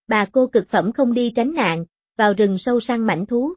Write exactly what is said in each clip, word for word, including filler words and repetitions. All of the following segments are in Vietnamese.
Bà cô cực phẩm không đi tránh nạn, vào rừng sâu săn mãnh thú.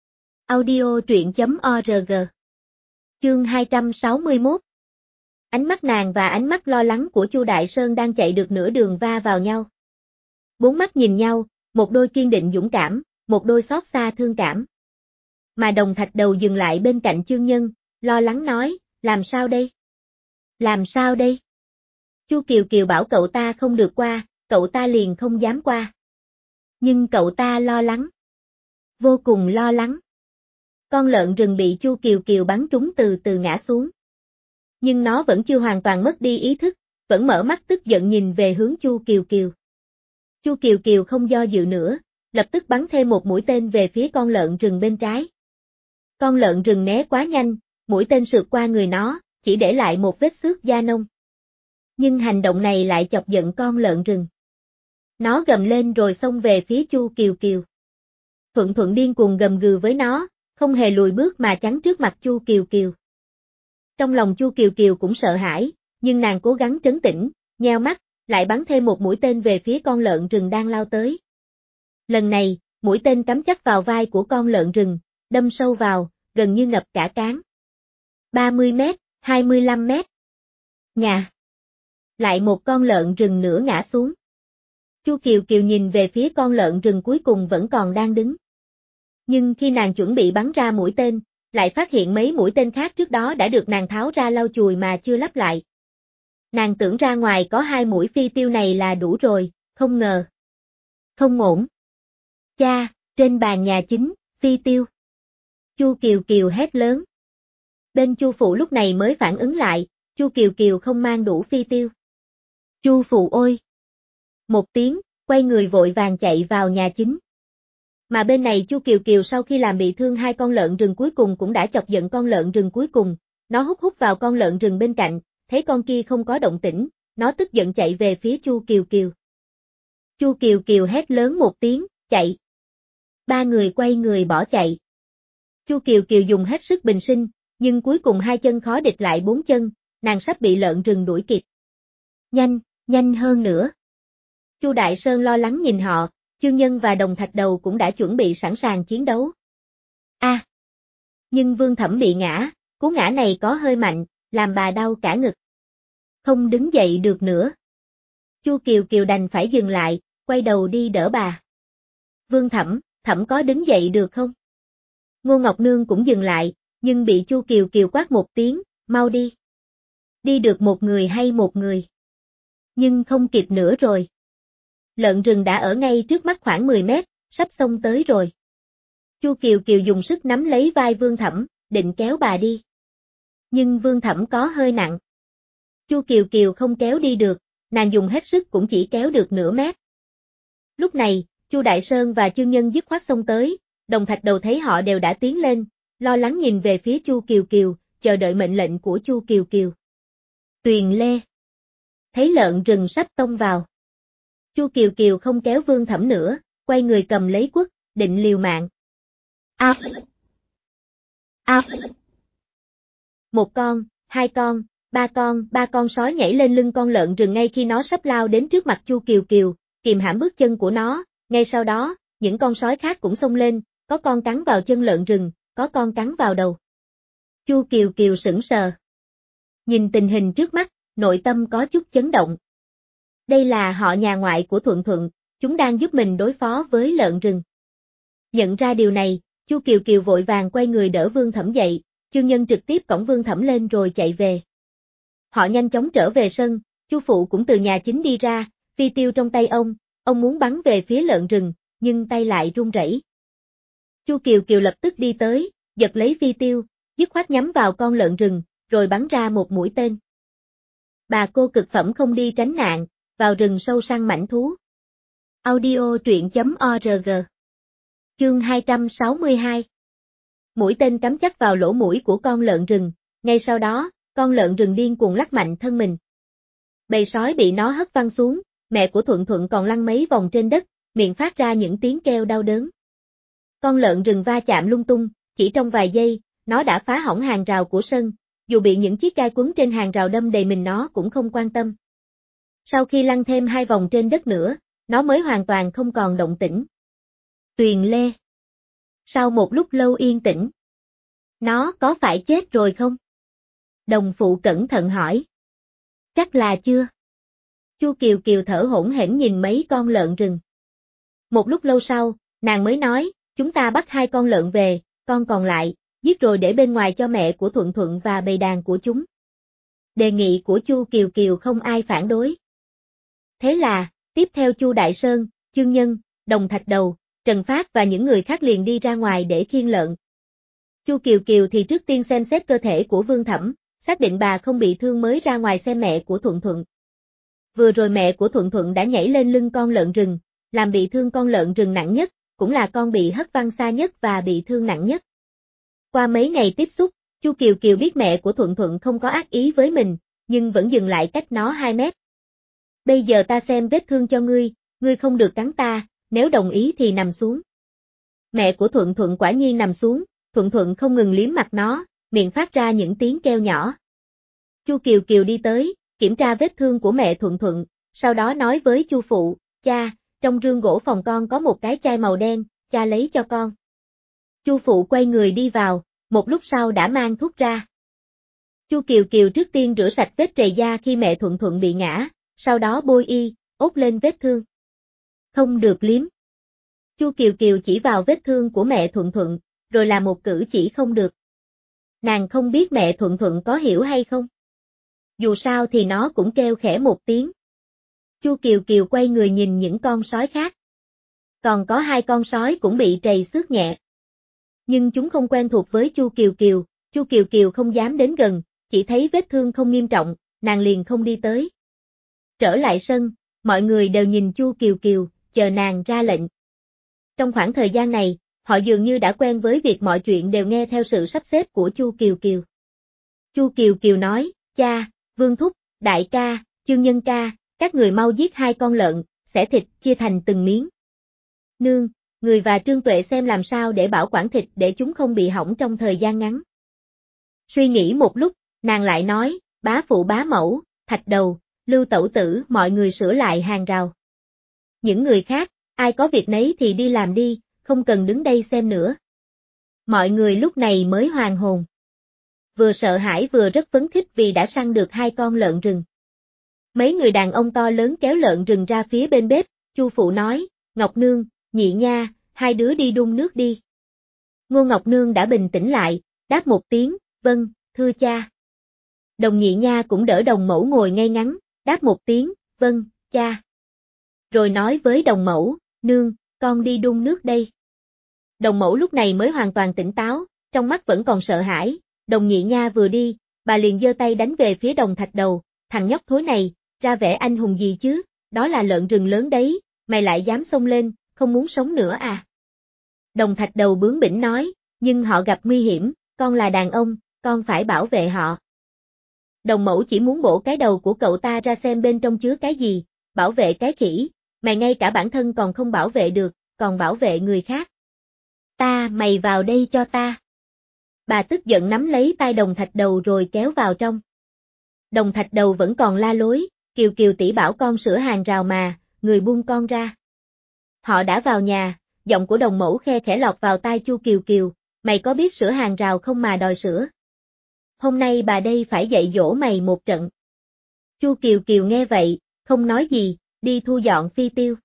Audio truyện chấm org. Chương hai trăm sáu mươi mốt. Ánh mắt nàng và ánh mắt lo lắng của Chu Đại Sơn đang chạy được nửa đường va vào nhau. Bốn mắt nhìn nhau, một đôi kiên định dũng cảm, một đôi xót xa thương cảm. Mà Đồng Thạch Đầu dừng lại bên cạnh Chương Nhân, lo lắng nói, làm sao đây? Làm sao đây? Chu Kiều Kiều bảo cậu ta không được qua, cậu ta liền không dám qua. Nhưng cậu ta lo lắng. Vô cùng lo lắng. Con lợn rừng bị Chu Kiều Kiều bắn trúng từ từ ngã xuống. Nhưng nó vẫn chưa hoàn toàn mất đi ý thức, vẫn mở mắt tức giận nhìn về hướng Chu Kiều Kiều. Chu Kiều Kiều không do dự nữa, lập tức bắn thêm một mũi tên về phía con lợn rừng bên trái. Con lợn rừng né quá nhanh, mũi tên sượt qua người nó, chỉ để lại một vết xước da nông. Nhưng hành động này lại chọc giận con lợn rừng. Nó gầm lên rồi xông về phía Chu Kiều Kiều. Thuận Thuận điên cuồng gầm gừ với nó, không hề lùi bước mà chắn trước mặt Chu Kiều Kiều. Trong lòng Chu Kiều Kiều cũng sợ hãi, nhưng nàng cố gắng trấn tĩnh, nheo mắt, lại bắn thêm một mũi tên về phía con lợn rừng đang lao tới. Lần này, mũi tên cắm chắc vào vai của con lợn rừng, đâm sâu vào, gần như ngập cả trán. ba mươi mét, hai mươi lăm mét. Ngà! Lại một con lợn rừng nữa ngã xuống. Chu Kiều Kiều nhìn về phía con lợn rừng cuối cùng vẫn còn đang đứng. Nhưng khi nàng chuẩn bị bắn ra mũi tên, lại phát hiện mấy mũi tên khác trước đó đã được nàng tháo ra lau chùi mà chưa lắp lại. Nàng tưởng ra ngoài có hai mũi phi tiêu này là đủ rồi, không ngờ. Không ổn. Cha, trên bàn nhà chính, phi tiêu. Chu Kiều Kiều hét lớn. Bên Chu phụ lúc này mới phản ứng lại, Chu Kiều Kiều không mang đủ phi tiêu. Chu phụ ôi! Một tiếng, quay người vội vàng chạy vào nhà chính. Mà bên này Chu Kiều Kiều sau khi làm bị thương hai con lợn rừng cuối cùng cũng đã chọc giận con lợn rừng cuối cùng, nó hút hút vào con lợn rừng bên cạnh, thấy con kia không có động tĩnh, nó tức giận chạy về phía Chu Kiều Kiều. Chu Kiều Kiều hét lớn một tiếng, chạy. Ba người quay người bỏ chạy. Chu Kiều Kiều dùng hết sức bình sinh, nhưng cuối cùng hai chân khó địch lại bốn chân, nàng sắp bị lợn rừng đuổi kịp. Nhanh, nhanh hơn nữa. Chu Đại Sơn lo lắng nhìn họ, Chương Nhân và Đồng Thạch Đầu cũng đã chuẩn bị sẵn sàng chiến đấu. A! À, nhưng Vương Thẩm bị ngã, cú ngã này có hơi mạnh, làm bà đau cả ngực. Không đứng dậy được nữa. Chu Kiều Kiều đành phải dừng lại, quay đầu đi đỡ bà. Vương Thẩm, Thẩm có đứng dậy được không? Ngô Ngọc Nương cũng dừng lại, nhưng bị Chu Kiều Kiều quát một tiếng, mau đi. Đi được một người hay một người? Nhưng không kịp nữa rồi. Lợn rừng đã ở ngay trước mắt khoảng mười mét, sắp xông tới rồi. Chu Kiều Kiều dùng sức nắm lấy vai Vương Thẩm, định kéo bà đi. Nhưng Vương Thẩm có hơi nặng. Chu Kiều Kiều không kéo đi được, nàng dùng hết sức cũng chỉ kéo được nửa mét. Lúc này, Chu Đại Sơn và Chương Nhân dứt khoát xông tới, Đồng Thạch Đầu thấy họ đều đã tiến lên, lo lắng nhìn về phía Chu Kiều Kiều, chờ đợi mệnh lệnh của Chu Kiều Kiều. Tuyền lê. Thấy lợn rừng sắp tông vào. Chu Kiều Kiều không kéo Vương Thẩm nữa, quay người cầm lấy quất, định liều mạng. A! A! Một con, hai con, ba con, ba con sói nhảy lên lưng con lợn rừng ngay khi nó sắp lao đến trước mặt Chu Kiều Kiều, kìm hãm bước chân của nó, ngay sau đó, những con sói khác cũng xông lên, có con cắn vào chân lợn rừng, có con cắn vào đầu. Chu Kiều Kiều sững sờ. Nhìn tình hình trước mắt, nội tâm có chút chấn động. Đây là họ nhà ngoại của Thuận Thuận, chúng đang giúp mình đối phó với lợn rừng. Nhận ra điều này, Chu Kiều Kiều vội vàng quay người đỡ Vương Thẩm dậy, Chương Nhân trực tiếp cõng Vương Thẩm lên rồi chạy về. Họ nhanh chóng trở về sân, Chu phụ cũng từ nhà chính đi ra, phi tiêu trong tay ông, ông muốn bắn về phía lợn rừng, nhưng tay lại run rẩy. Chu Kiều Kiều lập tức đi tới, giật lấy phi tiêu, dứt khoát nhắm vào con lợn rừng, rồi bắn ra một mũi tên. Bà cô cực phẩm không đi tránh nạn, vào rừng sâu săn mãnh thú. Audio truyện chấm org. Chương hai trăm sáu mươi hai. Mũi tên cắm chắc vào lỗ mũi của con lợn rừng, ngay sau đó, con lợn rừng điên cuồng lắc mạnh thân mình. Bầy sói bị nó hất văng xuống, mẹ của Thuận Thuận còn lăn mấy vòng trên đất, miệng phát ra những tiếng kêu đau đớn. Con lợn rừng va chạm lung tung, chỉ trong vài giây, nó đã phá hỏng hàng rào của sân, dù bị những chiếc gai quấn trên hàng rào đâm đầy mình nó cũng không quan tâm. Sau khi lăn thêm hai vòng trên đất nữa, nó mới hoàn toàn không còn động tĩnh. Tuyền Lê. Sau một lúc lâu yên tĩnh. Nó có phải chết rồi không? Đồng phụ cẩn thận hỏi. Chắc là chưa. Chu Kiều Kiều thở hổn hển nhìn mấy con lợn rừng. Một lúc lâu sau, nàng mới nói, chúng ta bắt hai con lợn về, con còn lại, giết rồi để bên ngoài cho mẹ của Thuận Thuận và bầy đàn của chúng. Đề nghị của Chu Kiều Kiều không ai phản đối. Thế là, tiếp theo Chu Đại Sơn, Chương Nhân, Đồng Thạch Đầu, Trần Phát và những người khác liền đi ra ngoài để khiêng lợn. Chu Kiều Kiều thì trước tiên xem xét cơ thể của Vương Thẩm, xác định bà không bị thương mới ra ngoài xem mẹ của Thuận Thuận. Vừa rồi mẹ của Thuận Thuận đã nhảy lên lưng con lợn rừng, làm bị thương con lợn rừng nặng nhất, cũng là con bị hất văng xa nhất và bị thương nặng nhất. Qua mấy ngày tiếp xúc, Chu Kiều Kiều biết mẹ của Thuận Thuận không có ác ý với mình, nhưng vẫn dừng lại cách nó hai mét. Bây giờ ta xem vết thương cho ngươi, ngươi không được cắn ta, nếu đồng ý thì nằm xuống. Mẹ của Thuận Thuận quả nhiên nằm xuống, Thuận Thuận không ngừng liếm mặt nó, miệng phát ra những tiếng kêu nhỏ. Chu Kiều Kiều đi tới, kiểm tra vết thương của mẹ Thuận Thuận, sau đó nói với Chu phụ, cha, trong rương gỗ phòng con có một cái chai màu đen, cha lấy cho con. Chu phụ quay người đi vào, một lúc sau đã mang thuốc ra. Chu Kiều Kiều trước tiên rửa sạch vết trầy da khi mẹ Thuận Thuận bị ngã, sau đó bôi y, ốt lên vết thương. Không được liếm. Chu Kiều Kiều chỉ vào vết thương của mẹ Thuận Thuận, rồi làm một cử chỉ không được. Nàng không biết mẹ Thuận Thuận có hiểu hay không. Dù sao thì nó cũng kêu khẽ một tiếng. Chu Kiều Kiều quay người nhìn những con sói khác. Còn có hai con sói cũng bị trầy xước nhẹ. Nhưng chúng không quen thuộc với Chu Kiều Kiều, Chu Kiều Kiều không dám đến gần, chỉ thấy vết thương không nghiêm trọng, nàng liền không đi tới. Trở lại sân, mọi người đều nhìn Chu Kiều Kiều, chờ nàng ra lệnh. Trong khoảng thời gian này, họ dường như đã quen với việc mọi chuyện đều nghe theo sự sắp xếp của Chu Kiều Kiều. Chu Kiều Kiều nói, cha, Vương Thúc, Đại ca, Chương Nhân ca, các người mau giết hai con lợn, xẻ thịt chia thành từng miếng. Nương, người và Trương Tuệ xem làm sao để bảo quản thịt để chúng không bị hỏng trong thời gian ngắn. Suy nghĩ một lúc, nàng lại nói, bá phụ bá mẫu, Thạch Đầu, Lưu Tẩu Tử mọi người sửa lại hàng rào. Những người khác, ai có việc nấy thì đi làm đi, không cần đứng đây xem nữa. Mọi người lúc này mới hoàn hồn. Vừa sợ hãi vừa rất phấn khích vì đã săn được hai con lợn rừng. Mấy người đàn ông to lớn kéo lợn rừng ra phía bên bếp, Chu phụ nói, Ngọc Nương, Nhị Nha, hai đứa đi đun nước đi. Ngô Ngọc Nương đã bình tĩnh lại, đáp một tiếng, vâng, thưa cha. Đồng Nhị Nha cũng đỡ Đồng Mẫu ngồi ngay ngắn, đáp một tiếng, vâng, cha. Rồi nói với Đồng Mẫu, nương, con đi đun nước đây. Đồng Mẫu lúc này mới hoàn toàn tỉnh táo, trong mắt vẫn còn sợ hãi, Đồng Nhị Nha vừa đi, bà liền giơ tay đánh về phía Đồng Thạch Đầu, thằng nhóc thối này, ra vẻ anh hùng gì chứ, đó là lợn rừng lớn đấy, mày lại dám xông lên, không muốn sống nữa à. Đồng Thạch Đầu bướng bỉnh nói, nhưng họ gặp nguy hiểm, con là đàn ông, con phải bảo vệ họ. Đồng Mẫu chỉ muốn bổ cái đầu của cậu ta ra xem bên trong chứa cái gì, bảo vệ cái khỉ, mày ngay cả bản thân còn không bảo vệ được, còn bảo vệ người khác. Ta, mày vào đây cho ta. Bà tức giận nắm lấy tay Đồng Thạch Đầu rồi kéo vào trong. Đồng Thạch Đầu vẫn còn la lối, Kiều Kiều tỷ bảo con sửa hàng rào mà, người buông con ra. Họ đã vào nhà, giọng của Đồng Mẫu khe khẽ lọt vào tai Chu Kiều Kiều, mày có biết sửa hàng rào không mà đòi sửa. Hôm nay bà đây phải dạy dỗ mày một trận. Chu Kiều Kiều nghe vậy, không nói gì, đi thu dọn phi tiêu.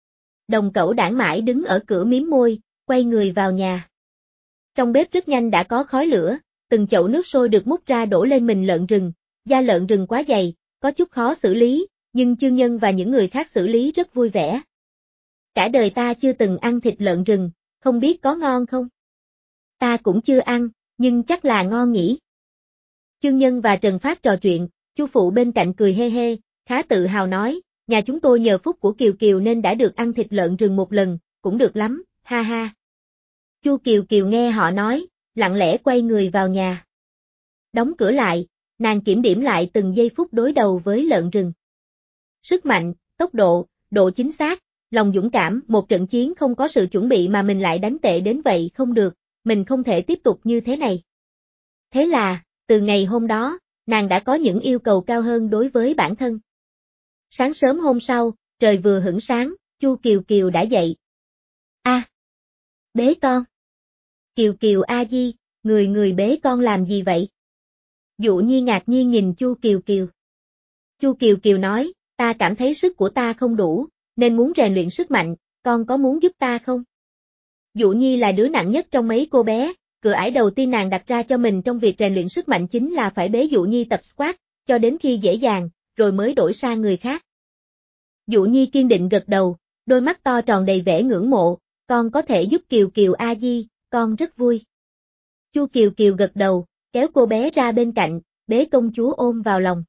Đồng Cẩu đảng mãi đứng ở cửa miếm môi, quay người vào nhà. Trong bếp rất nhanh đã có khói lửa, từng chậu nước sôi được múc ra đổ lên mình lợn rừng, da lợn rừng quá dày, có chút khó xử lý, nhưng Chương Nhân và những người khác xử lý rất vui vẻ. Cả đời ta chưa từng ăn thịt lợn rừng, không biết có ngon không? Ta cũng chưa ăn, nhưng chắc là ngon nhỉ. Chương Nhân và Trần Phát trò chuyện, Chu phụ bên cạnh cười hê hê, khá tự hào nói, nhà chúng tôi nhờ phúc của Kiều Kiều nên đã được ăn thịt lợn rừng một lần, cũng được lắm, ha ha. Chu Kiều Kiều nghe họ nói, lặng lẽ quay người vào nhà. Đóng cửa lại, nàng kiểm điểm lại từng giây phút đối đầu với lợn rừng. Sức mạnh, tốc độ, độ chính xác, lòng dũng cảm, một trận chiến không có sự chuẩn bị mà mình lại đánh tệ đến vậy không được, mình không thể tiếp tục như thế này. Thế là, từ ngày hôm đó, nàng đã có những yêu cầu cao hơn đối với bản thân. Sáng sớm hôm sau, trời vừa hửng sáng, Chu Kiều Kiều đã dậy. A, à, bế con. Kiều Kiều a di, người người bế con làm gì vậy? Dụ Nhi ngạc nhiên nhìn Chu Kiều Kiều. Chu Kiều Kiều nói, ta cảm thấy sức của ta không đủ, nên muốn rèn luyện sức mạnh, con có muốn giúp ta không? Dụ Nhi là đứa nặng nhất trong mấy cô bé, cửa ải đầu tiên nàng đặt ra cho mình trong việc rèn luyện sức mạnh chính là phải bế Dụ Nhi tập squat, cho đến khi dễ dàng, rồi mới đổi sang người khác. Dụ Nhi kiên định gật đầu, đôi mắt to tròn đầy vẻ ngưỡng mộ, con có thể giúp Kiều Kiều a di, con rất vui. Chu Kiều Kiều gật đầu, kéo cô bé ra bên cạnh, bế công chúa ôm vào lòng.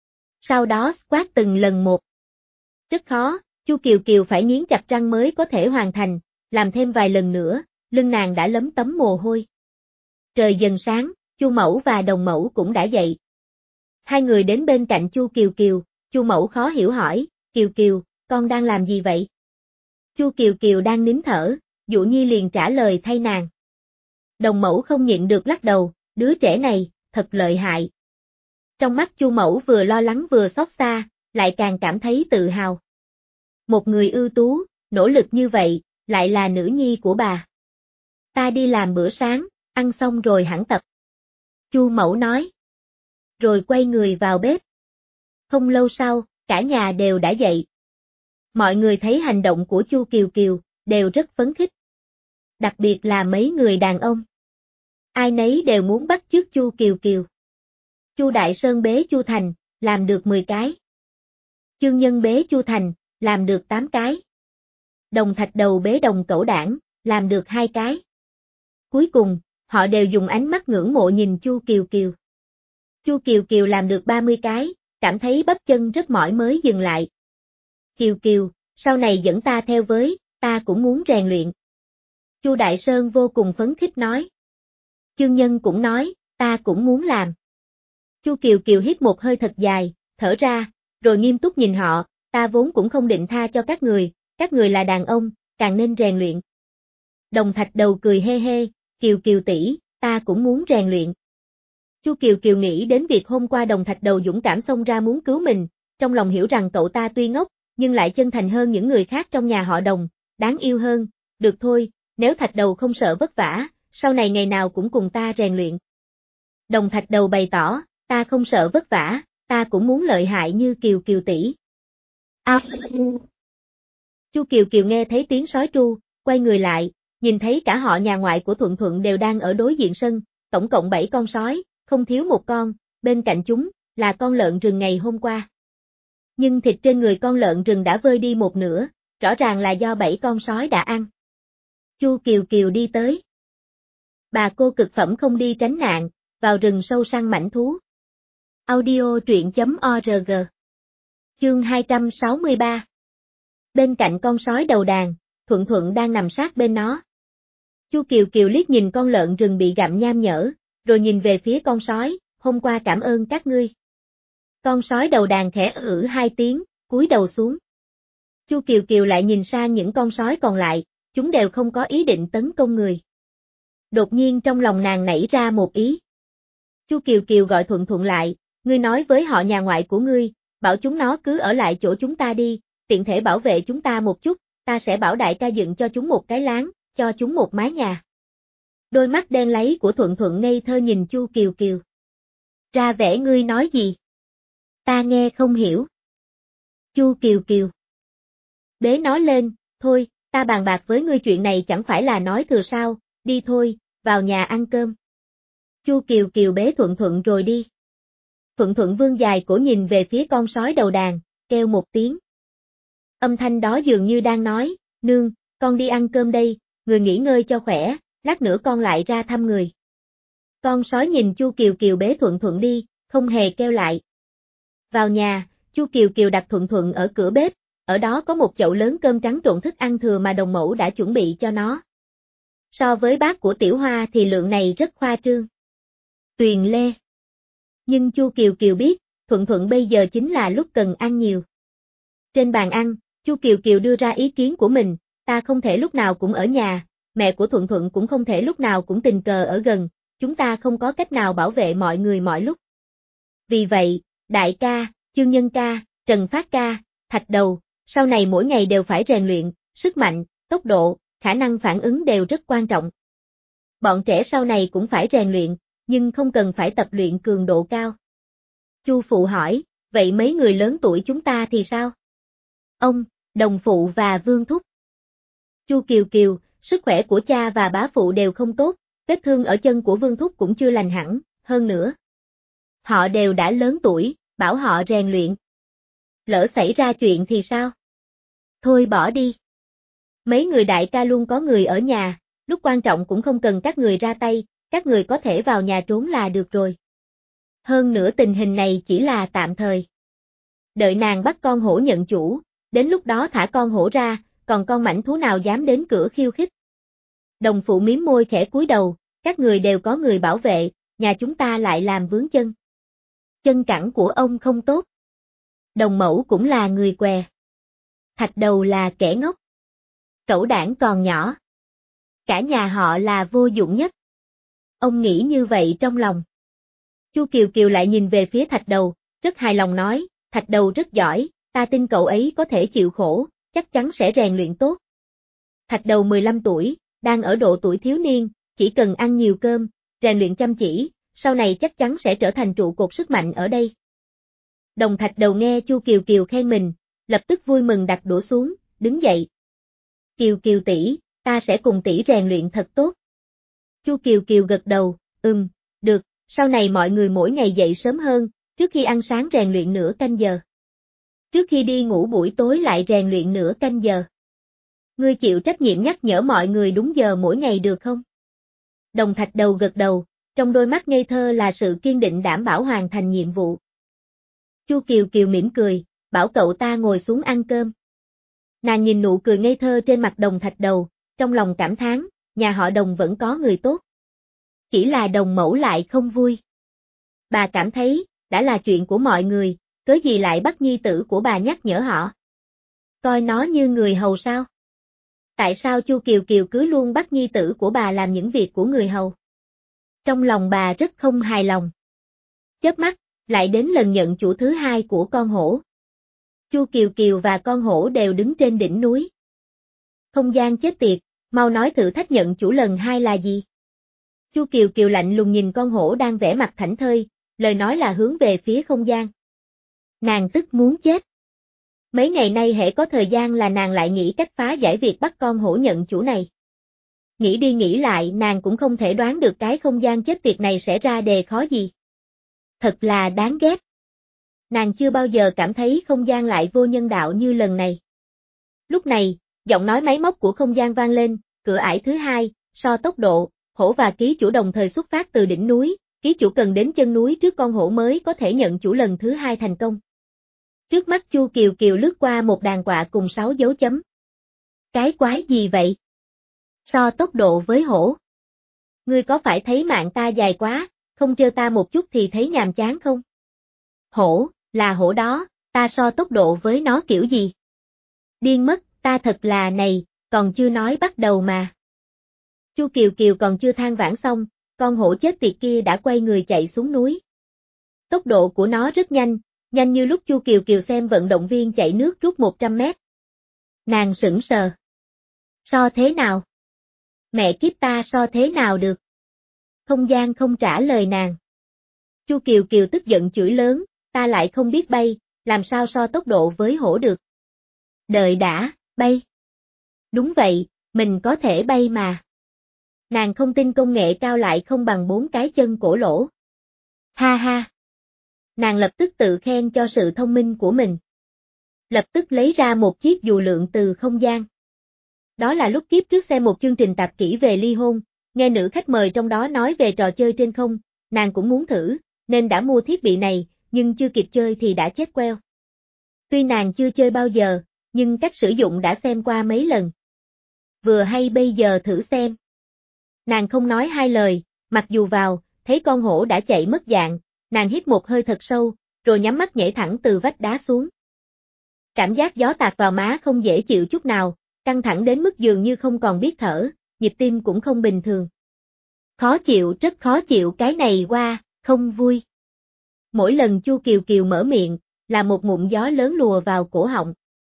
Sau đó squat từng lần một. Rất khó, Chu Kiều Kiều phải nghiến chặt răng mới có thể hoàn thành, làm thêm vài lần nữa, lưng nàng đã lấm tấm mồ hôi. Trời dần sáng, Chu Mẫu và Đồng Mẫu cũng đã dậy. Hai người đến bên cạnh Chu Kiều Kiều, Chu Mẫu khó hiểu hỏi, Kiều Kiều, con đang làm gì vậy? Chu Kiều Kiều đang nín thở, Dụ Nhi liền trả lời thay nàng. Đồng Mẫu không nhịn được lắc đầu, đứa trẻ này, thật lợi hại. Trong mắt Chu Mẫu vừa lo lắng vừa xót xa, lại càng cảm thấy tự hào. Một người ưu tú, nỗ lực như vậy, lại là nữ nhi của bà. Ta đi làm bữa sáng, ăn xong rồi hẳn tập. Chu Mẫu nói. Rồi quay người vào bếp. Không lâu sau, cả nhà đều đã dậy. Mọi người thấy hành động của Chu Kiều Kiều, đều rất phấn khích. Đặc biệt là mấy người đàn ông. Ai nấy đều muốn bắt chước Chu Kiều Kiều. Chu Đại Sơn bế Chu Thành, làm được mười cái. Chương Nhân bế Chu Thành, làm được tám cái. Đồng Thạch Đầu bế Đồng Cẩu Đảng, làm được hai cái. Cuối cùng, họ đều dùng ánh mắt ngưỡng mộ nhìn Chu Kiều Kiều. Chu Kiều Kiều làm được ba mươi cái, cảm thấy bắp chân rất mỏi mới dừng lại. Kiều Kiều, sau này dẫn ta theo với, ta cũng muốn rèn luyện. Chu Đại Sơn vô cùng phấn khích nói. Chương Nhân cũng nói, ta cũng muốn làm. Chu Kiều Kiều hít một hơi thật dài, thở ra, rồi nghiêm túc nhìn họ, ta vốn cũng không định tha cho các người, các người là đàn ông, càng nên rèn luyện. Đồng Thạch Đầu cười hê hê, Kiều Kiều tỷ, ta cũng muốn rèn luyện. Chu Kiều Kiều nghĩ đến việc hôm qua Đồng Thạch Đầu dũng cảm xông ra muốn cứu mình, trong lòng hiểu rằng cậu ta tuy ngốc, nhưng lại chân thành hơn những người khác trong nhà họ Đồng, đáng yêu hơn, được thôi, nếu Thạch Đầu không sợ vất vả, sau này ngày nào cũng cùng ta rèn luyện. Đồng Thạch Đầu bày tỏ, ta không sợ vất vả, ta cũng muốn lợi hại như Kiều Kiều tỷ. À. Chu Kiều Kiều nghe thấy tiếng sói tru, quay người lại, nhìn thấy cả họ nhà ngoại của Thuận Thuận đều đang ở đối diện sân, tổng cộng bảy con sói, không thiếu một con, bên cạnh chúng, là con lợn rừng ngày hôm qua. Nhưng thịt trên người con lợn rừng đã vơi đi một nửa, rõ ràng là do bảy con sói đã ăn. Chu Kiều Kiều đi tới. Bà cô cực phẩm không đi tránh nạn, vào rừng sâu săn mãnh thú. Audio truyện chấm org. Chương hai trăm sáu mươi ba. Bên cạnh con sói đầu đàn, Thuận Thuận đang nằm sát bên nó. Chu Kiều Kiều liếc nhìn con lợn rừng bị gặm nham nhở, rồi nhìn về phía con sói, hôm qua cảm ơn các ngươi. Con sói đầu đàn khẽ ử hai tiếng, cúi đầu xuống. Chu Kiều Kiều lại nhìn sang những con sói còn lại, chúng đều không có ý định tấn công người. Đột nhiên trong lòng nàng nảy ra một ý. Chu Kiều Kiều gọi Thuận Thuận lại, ngươi nói với họ nhà ngoại của ngươi, bảo chúng nó cứ ở lại chỗ chúng ta đi, tiện thể bảo vệ chúng ta một chút, ta sẽ bảo đại ca dựng cho chúng một cái láng, cho chúng một mái nhà. Đôi mắt đen láy của Thuận Thuận ngây thơ nhìn Chu Kiều Kiều. Ra vẻ ngươi nói gì? Ta nghe không hiểu. Chu Kiều Kiều. Bế nó lên, thôi, ta bàn bạc với ngươi chuyện này chẳng phải là nói thừa sao, đi thôi, vào nhà ăn cơm. Chu Kiều Kiều bế Thuận Thuận rồi đi. Thuận Thuận vươn dài cổ nhìn về phía con sói đầu đàn, kêu một tiếng. Âm thanh đó dường như đang nói, nương, con đi ăn cơm đây, người nghỉ ngơi cho khỏe, lát nữa con lại ra thăm người. Con sói nhìn Chu Kiều Kiều bế Thuận Thuận đi, không hề kêu lại. Vào nhà, Chu Kiều Kiều đặt Thuận Thuận ở cửa bếp, ở đó có một chậu lớn cơm trắng trộn thức ăn thừa mà Đồng Mẫu đã chuẩn bị cho nó. So với bát của Tiểu Hoa thì lượng này rất khoa trương. Tuyền lê. Nhưng Chu Kiều Kiều biết, Thuận Thuận bây giờ chính là lúc cần ăn nhiều. Trên bàn ăn, Chu Kiều Kiều đưa ra ý kiến của mình, ta không thể lúc nào cũng ở nhà, mẹ của Thuận Thuận cũng không thể lúc nào cũng tình cờ ở gần, chúng ta không có cách nào bảo vệ mọi người mọi lúc. Vì vậy, đại ca, Chương Nhân ca, Trần Phát ca, Thạch Đầu, Sau này mỗi ngày đều phải rèn luyện, sức mạnh, tốc độ, khả năng phản ứng đều rất quan trọng. Bọn trẻ sau này cũng phải rèn luyện, nhưng không cần phải tập luyện cường độ cao. Chu phụ hỏi, vậy mấy người lớn tuổi chúng ta thì sao? Ông, đồng phụ và Vương Thúc. Chu Kiều Kiều, sức khỏe của cha và bá phụ đều không tốt, vết thương ở chân của Vương Thúc cũng chưa lành hẳn, hơn nữa. Họ đều đã lớn tuổi, bảo họ rèn luyện. Lỡ xảy ra chuyện thì sao? Thôi bỏ đi. Mấy người đại ca luôn có người ở nhà, lúc quan trọng cũng không cần các người ra tay, các người có thể vào nhà trốn là được rồi. Hơn nữa tình hình này chỉ là tạm thời. Đợi nàng bắt con hổ nhận chủ, đến lúc đó thả con hổ ra, còn con mãnh thú nào dám đến cửa khiêu khích. Đồng phụ mím môi khẽ cúi đầu, các người đều có người bảo vệ, nhà chúng ta lại làm vướng chân. Chân cẳng của ông không tốt. Đồng mẫu cũng là người què. Thạch đầu là kẻ ngốc. Cẩu đảng còn nhỏ. Cả nhà họ là vô dụng nhất. Ông nghĩ như vậy trong lòng. Chu Kiều Kiều lại nhìn về phía thạch đầu, rất hài lòng nói, thạch đầu rất giỏi, ta tin cậu ấy có thể chịu khổ, chắc chắn sẽ rèn luyện tốt. Thạch đầu mười lăm tuổi, đang ở độ tuổi thiếu niên, chỉ cần ăn nhiều cơm, rèn luyện chăm chỉ, sau này chắc chắn sẽ trở thành trụ cột sức mạnh ở đây. Đồng thạch đầu nghe Chu Kiều Kiều khen mình, lập tức vui mừng đặt đũa xuống, đứng dậy. Kiều Kiều tỷ, ta sẽ cùng tỷ rèn luyện thật tốt. Chu Kiều Kiều gật đầu, ừm, được, sau này mọi người mỗi ngày dậy sớm hơn, trước khi ăn sáng rèn luyện nửa canh giờ. Trước khi đi ngủ buổi tối lại rèn luyện nửa canh giờ. Ngươi chịu trách nhiệm nhắc nhở mọi người đúng giờ mỗi ngày được không? Đồng thạch đầu gật đầu, trong đôi mắt ngây thơ là sự kiên định đảm bảo hoàn thành nhiệm vụ. Chu Kiều Kiều mỉm cười, bảo cậu ta ngồi xuống ăn cơm. Nàng nhìn nụ cười ngây thơ trên mặt đồng thạch đầu, trong lòng cảm thán, nhà họ Đồng vẫn có người tốt. Chỉ là Đồng mẫu lại không vui. Bà cảm thấy, đã là chuyện của mọi người, cớ gì lại bắt nhi tử của bà nhắc nhở họ. Coi nó như người hầu sao? Tại sao Chu Kiều Kiều cứ luôn bắt nhi tử của bà làm những việc của người hầu? Trong lòng bà rất không hài lòng. Chớp mắt, lại đến lần nhận chủ thứ hai của con hổ. Chu Kiều Kiều và con hổ đều đứng trên đỉnh núi. Không gian chết tiệt, mau nói thử thách nhận chủ lần hai là gì? Chu Kiều Kiều lạnh lùng nhìn con hổ đang vẽ mặt thảnh thơi, lời nói là hướng về phía không gian. Nàng tức muốn chết. Mấy ngày nay hễ có thời gian là nàng lại nghĩ cách phá giải việc bắt con hổ nhận chủ này. Nghĩ đi nghĩ lại nàng cũng không thể đoán được cái không gian chết tiệt này sẽ ra đề khó gì. Thật là đáng ghét. Nàng chưa bao giờ cảm thấy không gian lại vô nhân đạo như lần này. Lúc này, giọng nói máy móc của không gian vang lên, cửa ải thứ hai, so tốc độ, hổ và ký chủ đồng thời xuất phát từ đỉnh núi, ký chủ cần đến chân núi trước con hổ mới có thể nhận chủ lần thứ hai thành công. Trước mắt Chu Kiều Kiều lướt qua một đàn quạ cùng sáu dấu chấm. Cái quái gì vậy? So tốc độ với hổ. Ngươi có phải thấy mạng ta dài quá, không trêu ta một chút thì thấy nhàm chán không? Hổ, là hổ đó, ta so tốc độ với nó kiểu gì? Điên mất, ta thật là này, còn chưa nói bắt đầu mà. Chu Kiều Kiều còn chưa than vãn xong, con hổ chết tiệt kia đã quay người chạy xuống núi. Tốc độ của nó rất nhanh, nhanh như lúc Chu Kiều Kiều xem vận động viên chạy nước rút một trăm mét. Nàng sững sờ. So thế nào? Mẹ kiếp ta so thế nào được? Không gian không trả lời nàng. Chu Kiều Kiều tức giận chửi lớn, ta lại không biết bay, làm sao so tốc độ với hổ được? Đợi đã, bay. Đúng vậy, mình có thể bay mà. Nàng không tin công nghệ cao lại không bằng bốn cái chân cổ lỗ. Ha ha. Nàng lập tức tự khen cho sự thông minh của mình. Lập tức lấy ra một chiếc dù lượn từ không gian. Đó là lúc kiếp trước xem một chương trình tạp kỹ về ly hôn, nghe nữ khách mời trong đó nói về trò chơi trên không, nàng cũng muốn thử, nên đã mua thiết bị này, nhưng chưa kịp chơi thì đã chết queo. Tuy nàng chưa chơi bao giờ, nhưng cách sử dụng đã xem qua mấy lần. Vừa hay bây giờ thử xem. Nàng không nói hai lời, mặc dù vào, thấy con hổ đã chạy mất dạng, nàng hít một hơi thật sâu, rồi nhắm mắt nhảy thẳng từ vách đá xuống. Cảm giác gió tạt vào má không dễ chịu chút nào, căng thẳng đến mức dường như không còn biết thở, nhịp tim cũng không bình thường. Khó chịu, rất khó chịu, cái này qua, không vui. Mỗi lần Chu Kiều Kiều mở miệng, là một ngụm gió lớn lùa vào cổ họng.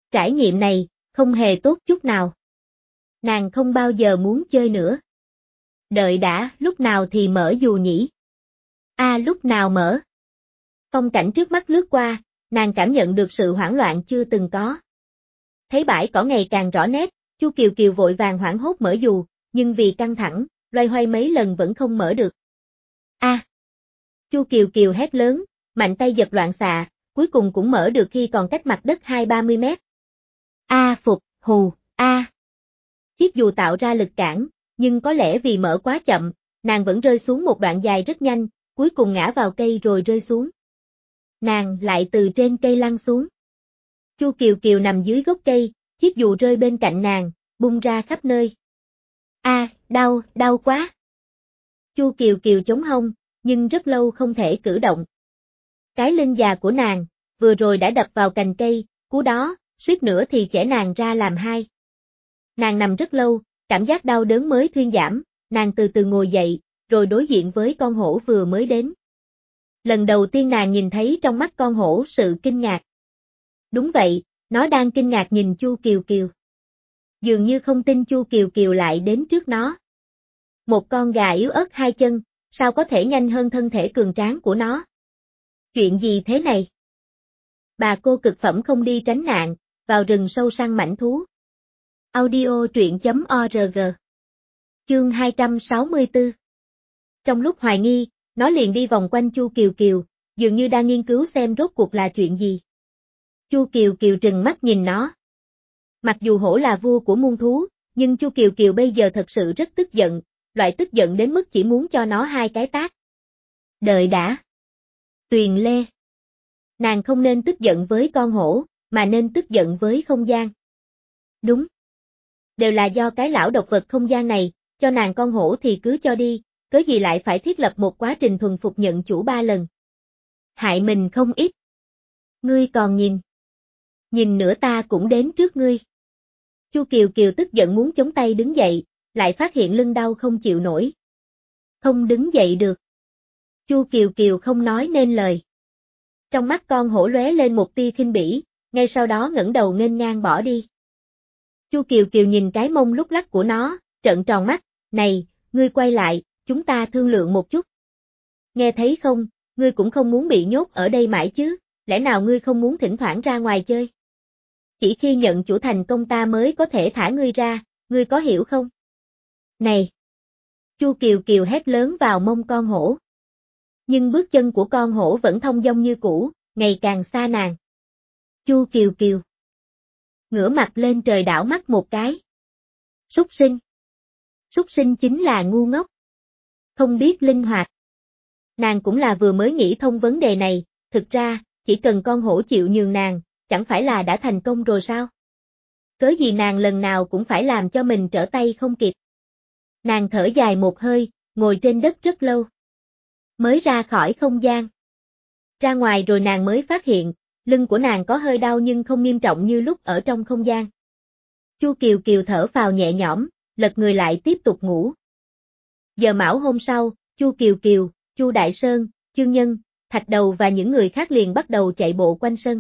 Trải nghiệm này, không hề tốt chút nào. Nàng không bao giờ muốn chơi nữa. Đợi đã, lúc nào thì mở dù nhỉ? A à, lúc nào mở? Phong cảnh trước mắt lướt qua, nàng cảm nhận được sự hoảng loạn chưa từng có. Thấy bãi cỏ ngày càng rõ nét, Chu Kiều Kiều vội vàng hoảng hốt mở dù, nhưng vì căng thẳng, loay hoay mấy lần vẫn không mở được. A! À. Chu Kiều Kiều hét lớn, mạnh tay giật loạn xạ, cuối cùng cũng mở được khi còn cách mặt đất hai ba mươi mét. A à, phục, hù, a! À. Chiếc dù tạo ra lực cản, nhưng có lẽ vì mở quá chậm, nàng vẫn rơi xuống một đoạn dài rất nhanh, cuối cùng ngã vào cây rồi rơi xuống. Nàng lại từ trên cây lăn xuống. Chu Kiều Kiều nằm dưới gốc cây, chiếc dù rơi bên cạnh nàng, bung ra khắp nơi. A, à, đau, đau quá. Chu Kiều Kiều chống hông, nhưng rất lâu không thể cử động. Cái lưng già của nàng, vừa rồi đã đập vào cành cây, cú đó, suýt nữa thì chẻ nàng ra làm hai. Nàng nằm rất lâu, cảm giác đau đớn mới thuyên giảm, nàng từ từ ngồi dậy, rồi đối diện với con hổ vừa mới đến. Lần đầu tiên nàng nhìn thấy trong mắt con hổ sự kinh ngạc. Đúng vậy, nó đang kinh ngạc nhìn Chu Kiều Kiều. Dường như không tin Chu Kiều Kiều lại đến trước nó. Một con gà yếu ớt hai chân, sao có thể nhanh hơn thân thể cường tráng của nó? Chuyện gì thế này? Bà cô cực phẩm không đi tránh nạn, vào rừng sâu săn mãnh thú. Audio truyện chấm org. Chương hai trăm sáu mươi tư. Trong lúc hoài nghi, nó liền đi vòng quanh Chu Kiều Kiều, dường như đang nghiên cứu xem rốt cuộc là chuyện gì. Chu Kiều Kiều trừng mắt nhìn nó. Mặc dù hổ là vua của muôn thú, nhưng Chu Kiều Kiều bây giờ thật sự rất tức giận, loại tức giận đến mức chỉ muốn cho nó hai cái tát. Đợi đã. Tuyền Lê. Nàng không nên tức giận với con hổ, mà nên tức giận với không gian. Đúng. Đều là do cái lão độc vật không gian này, cho nàng con hổ thì cứ cho đi, cớ gì lại phải thiết lập một quá trình thuần phục nhận chủ ba lần. Hại mình không ít. Ngươi còn nhìn. Nhìn nữa ta cũng đến trước ngươi. Chu Kiều Kiều tức giận muốn chống tay đứng dậy, lại phát hiện lưng đau không chịu nổi. Không đứng dậy được. Chu Kiều Kiều không nói nên lời. Trong mắt con hổ lóe lên một tia khinh bỉ, ngay sau đó ngẩng đầu nghênh ngang bỏ đi. Chu Kiều Kiều nhìn cái mông lúc lắc của nó, trợn tròn mắt, này, ngươi quay lại, chúng ta thương lượng một chút. Nghe thấy không, ngươi cũng không muốn bị nhốt ở đây mãi chứ, lẽ nào ngươi không muốn thỉnh thoảng ra ngoài chơi? Chỉ khi nhận chủ thành công ta mới có thể thả ngươi ra, ngươi có hiểu không? Này! Chu Kiều Kiều hét lớn vào mông con hổ. Nhưng bước chân của con hổ vẫn thong dong như cũ, ngày càng xa nàng. Chu Kiều Kiều. Ngửa mặt lên trời đảo mắt một cái. Súc sinh. Súc sinh chính là ngu ngốc. Không biết linh hoạt. Nàng cũng là vừa mới nghĩ thông vấn đề này, thực ra, chỉ cần con hổ chịu nhường nàng, chẳng phải là đã thành công rồi sao? Cớ gì nàng lần nào cũng phải làm cho mình trở tay không kịp. Nàng thở dài một hơi, ngồi trên đất rất lâu. Mới ra khỏi không gian. Ra ngoài rồi nàng mới phát hiện, lưng của nàng có hơi đau nhưng không nghiêm trọng như lúc ở trong không gian. Chu Kiều Kiều thở phào nhẹ nhõm, lật người lại tiếp tục ngủ. Giờ mão hôm sau, Chu Kiều Kiều, Chu Đại Sơn, Chương Nhân, Thạch Đầu và những người khác liền bắt đầu chạy bộ quanh sân.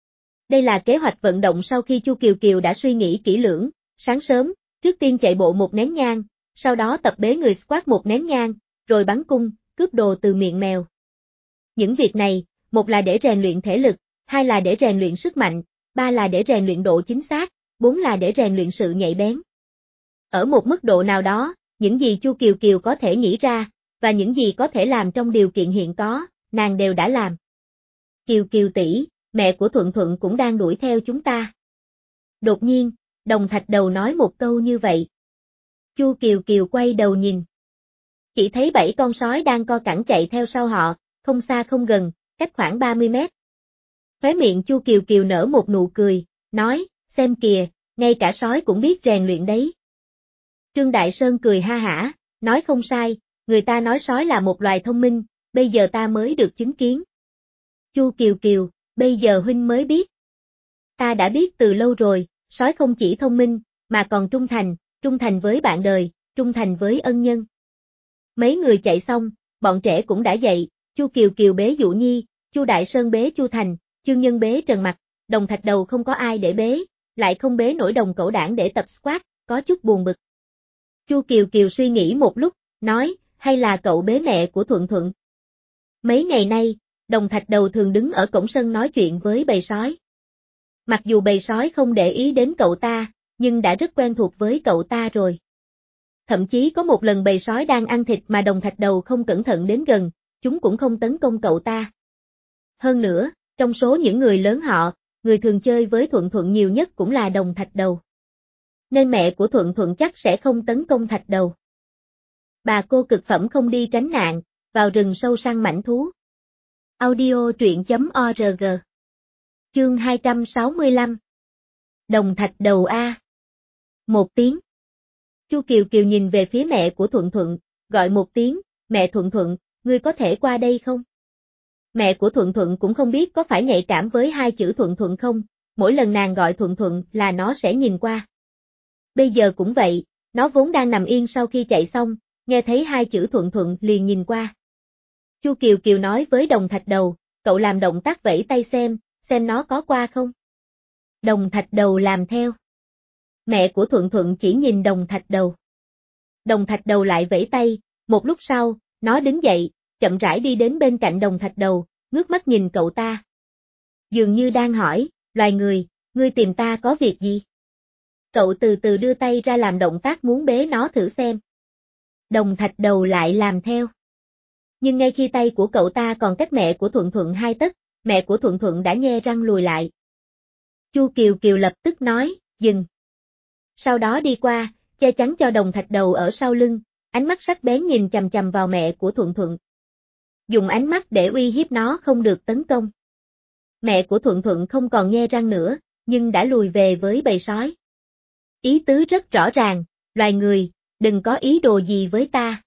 Đây là kế hoạch vận động sau khi Chu Kiều Kiều đã suy nghĩ kỹ lưỡng, sáng sớm, trước tiên chạy bộ một nén nhang, sau đó tập bế người squat một nén nhang, rồi bắn cung, cướp đồ từ miệng mèo. Những việc này, một là để rèn luyện thể lực, hai là để rèn luyện sức mạnh, ba là để rèn luyện độ chính xác, bốn là để rèn luyện sự nhạy bén. Ở một mức độ nào đó, những gì Chu Kiều Kiều có thể nghĩ ra, và những gì có thể làm trong điều kiện hiện có, nàng đều đã làm. Kiều Kiều tỷ, mẹ của Thuận Thuận cũng đang đuổi theo chúng ta. Đột nhiên, Đồng Thạch Đầu nói một câu như vậy. Chu Kiều Kiều quay đầu nhìn. Chỉ thấy bảy con sói đang co cẳng chạy theo sau họ, không xa không gần, cách khoảng ba mươi mét. Khóe miệng Chu Kiều Kiều nở một nụ cười, nói, xem kìa, ngay cả sói cũng biết rèn luyện đấy. Trương Đại Sơn cười ha hả, nói không sai, người ta nói sói là một loài thông minh, bây giờ ta mới được chứng kiến. Chu Kiều Kiều, bây giờ huynh mới biết. Ta đã biết từ lâu rồi, sói không chỉ thông minh, mà còn trung thành, trung thành với bạn đời, trung thành với ân nhân. Mấy người chạy xong, bọn trẻ cũng đã dậy, Chu Kiều Kiều bế Dụ Nhi, Chu Đại Sơn bế Chu Thành, Chương Nhân bế Trần Mặc, đồng thạch đầu không có ai để bế, lại không bế nổi đồng cẩu đảng để tập squat, có chút buồn bực. Chu Kiều Kiều suy nghĩ một lúc, nói, hay là cậu bế mẹ của Thuận Thuận. Mấy ngày nay, đồng thạch đầu thường đứng ở cổng sân nói chuyện với bầy sói. Mặc dù bầy sói không để ý đến cậu ta, nhưng đã rất quen thuộc với cậu ta rồi. Thậm chí có một lần bầy sói đang ăn thịt mà đồng thạch đầu không cẩn thận đến gần, chúng cũng không tấn công cậu ta. Hơn nữa, trong số những người lớn họ, người thường chơi với Thuận Thuận nhiều nhất cũng là đồng thạch đầu. Nên mẹ của Thuận Thuận chắc sẽ không tấn công thạch đầu. Bà cô cực phẩm không đi tránh nạn, vào rừng sâu săn mãnh thú. Audio truyện chấm org. Chương hai trăm sáu mươi lăm. Đồng thạch đầu A. Một tiếng. Chu Kiều Kiều nhìn về phía mẹ của Thuận Thuận, gọi một tiếng, mẹ Thuận Thuận, ngươi có thể qua đây không? Mẹ của Thuận Thuận cũng không biết có phải nhạy cảm với hai chữ Thuận Thuận không, mỗi lần nàng gọi Thuận Thuận là nó sẽ nhìn qua. Bây giờ cũng vậy, nó vốn đang nằm yên sau khi chạy xong, nghe thấy hai chữ Thuận Thuận liền nhìn qua. Chu Kiều Kiều nói với đồng thạch đầu, cậu làm động tác vẫy tay xem, xem nó có qua không? Đồng thạch đầu làm theo. Mẹ của Thuận Thuận chỉ nhìn đồng thạch đầu. Đồng thạch đầu lại vẫy tay, một lúc sau, nó đứng dậy, chậm rãi đi đến bên cạnh đồng thạch đầu, ngước mắt nhìn cậu ta. Dường như đang hỏi, loài người, ngươi tìm ta có việc gì? Cậu từ từ đưa tay ra làm động tác muốn bế nó thử xem. Đồng thạch đầu lại làm theo. Nhưng ngay khi tay của cậu ta còn cách mẹ của Thuận Thuận hai tấc, mẹ của Thuận Thuận đã nhe răng lùi lại. Chu Kiều Kiều lập tức nói, dừng. Sau đó đi qua, che chắn cho đồng thạch đầu ở sau lưng, ánh mắt sắc bén nhìn chằm chằm vào mẹ của Thuận Thuận. Dùng ánh mắt để uy hiếp nó không được tấn công. Mẹ của Thuận Thuận không còn nhe răng nữa, nhưng đã lùi về với bầy sói. Ý tứ rất rõ ràng, loài người, đừng có ý đồ gì với ta.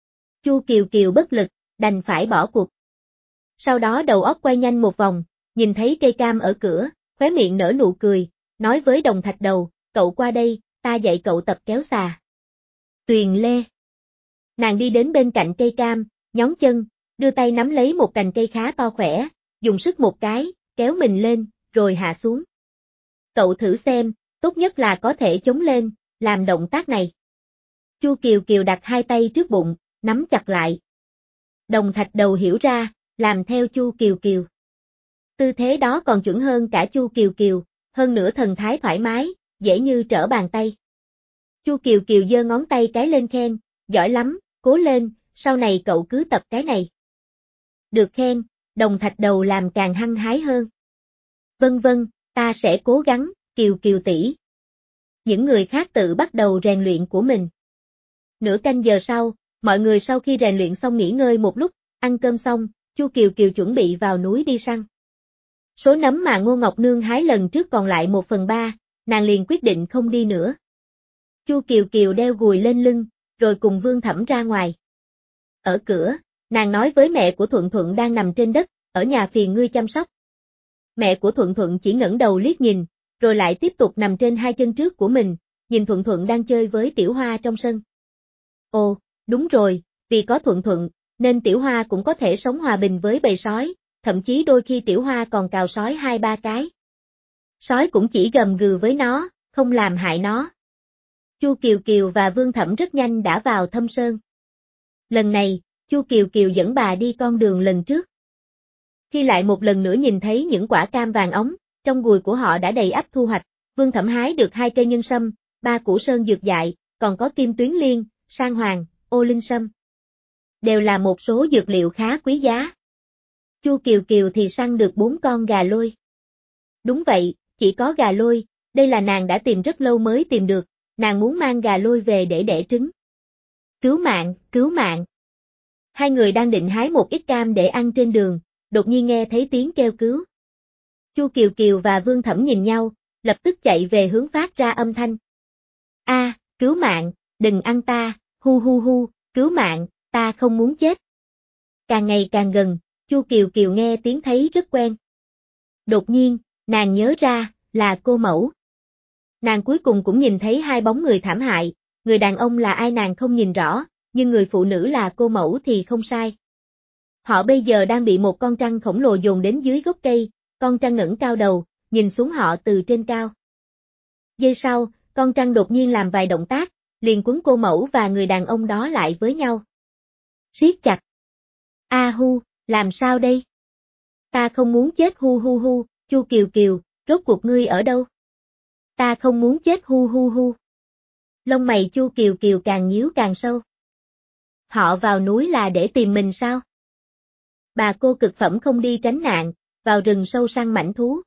Chu Kiều Kiều bất lực, đành phải bỏ cuộc. Sau đó đầu óc quay nhanh một vòng, nhìn thấy cây cam ở cửa, khóe miệng nở nụ cười, nói với đồng thạch đầu, cậu qua đây, ta dạy cậu tập kéo xà. Tuyền lê. Nàng đi đến bên cạnh cây cam, nhón chân, đưa tay nắm lấy một cành cây khá to khỏe, dùng sức một cái, kéo mình lên, rồi hạ xuống. Cậu thử xem, tốt nhất là có thể chống lên, làm động tác này. Chu Kiều Kiều đặt hai tay trước bụng, nắm chặt lại. Đồng thạch đầu hiểu ra, làm theo Chu Kiều Kiều. Tư thế đó còn chuẩn hơn cả Chu Kiều Kiều, hơn nữa thần thái thoải mái, dễ như trở bàn tay. Chu Kiều Kiều giơ ngón tay cái lên khen, giỏi lắm, cố lên, sau này cậu cứ tập cái này. Được khen, đồng thạch đầu làm càng hăng hái hơn. Vân vân, ta sẽ cố gắng, Kiều Kiều tỷ. Những người khác tự bắt đầu rèn luyện của mình. Nửa canh giờ sau, mọi người sau khi rèn luyện xong nghỉ ngơi một lúc, ăn cơm xong, Chu Kiều Kiều chuẩn bị vào núi đi săn. Số nấm mà Ngô Ngọc Nương hái lần trước còn lại một phần ba, nàng liền quyết định không đi nữa. Chu Kiều Kiều đeo gùi lên lưng, rồi cùng Vương Thẩm ra ngoài. Ở cửa, nàng nói với mẹ của Thuận Thuận đang nằm trên đất, ở nhà phiền ngươi chăm sóc. Mẹ của Thuận Thuận chỉ ngẩng đầu liếc nhìn, rồi lại tiếp tục nằm trên hai chân trước của mình, nhìn Thuận Thuận đang chơi với Tiểu Hoa trong sân. Ồ, đúng rồi, vì có Thuận Thuận, nên Tiểu Hoa cũng có thể sống hòa bình với bầy sói, thậm chí đôi khi Tiểu Hoa còn cào sói hai ba cái. Sói cũng chỉ gầm gừ với nó, không làm hại nó. Chu Kiều Kiều và Vương Thẩm rất nhanh đã vào thâm sơn. Lần này, Chu Kiều Kiều dẫn bà đi con đường lần trước. Khi lại một lần nữa nhìn thấy những quả cam vàng óng, trong gùi của họ đã đầy ắp thu hoạch, Vương Thẩm hái được hai cây nhân sâm, ba củ sơn dược dại, còn có kim tuyến liên, sang hoàng, ô linh sâm. Đều là một số dược liệu khá quý giá. Chu Kiều Kiều thì săn được bốn con gà lôi. Đúng vậy, chỉ có gà lôi, đây là nàng đã tìm rất lâu mới tìm được, nàng muốn mang gà lôi về để đẻ trứng. Cứu mạng, cứu mạng. Hai người đang định hái một ít cam để ăn trên đường, đột nhiên nghe thấy tiếng kêu cứu. Chu Kiều Kiều và Vương Thẩm nhìn nhau, lập tức chạy về hướng phát ra âm thanh. A, cứu mạng, đừng ăn ta, hu hu hu, cứu mạng, ta không muốn chết. Càng ngày càng gần, Chu Kiều Kiều nghe tiếng thấy rất quen. Đột nhiên, nàng nhớ ra, là cô mẫu. Nàng cuối cùng cũng nhìn thấy hai bóng người thảm hại, người đàn ông là ai nàng không nhìn rõ, nhưng người phụ nữ là cô mẫu thì không sai. Họ bây giờ đang bị một con trăng khổng lồ dồn đến dưới gốc cây, con trăng ngẩng cao đầu, nhìn xuống họ từ trên cao. Giây sau, con trăng đột nhiên làm vài động tác, liền quấn cô mẫu và người đàn ông đó lại với nhau. Siết chặt. A hu, làm sao đây? Ta không muốn chết hu hu hu, Chu Kiều Kiều, rốt cuộc ngươi ở đâu? Ta không muốn chết hu hu hu. Lông mày Chu Kiều Kiều càng nhíu càng sâu. Họ vào núi là để tìm mình sao? Bà cô cực phẩm không đi tránh nạn, vào rừng sâu săn mãnh thú.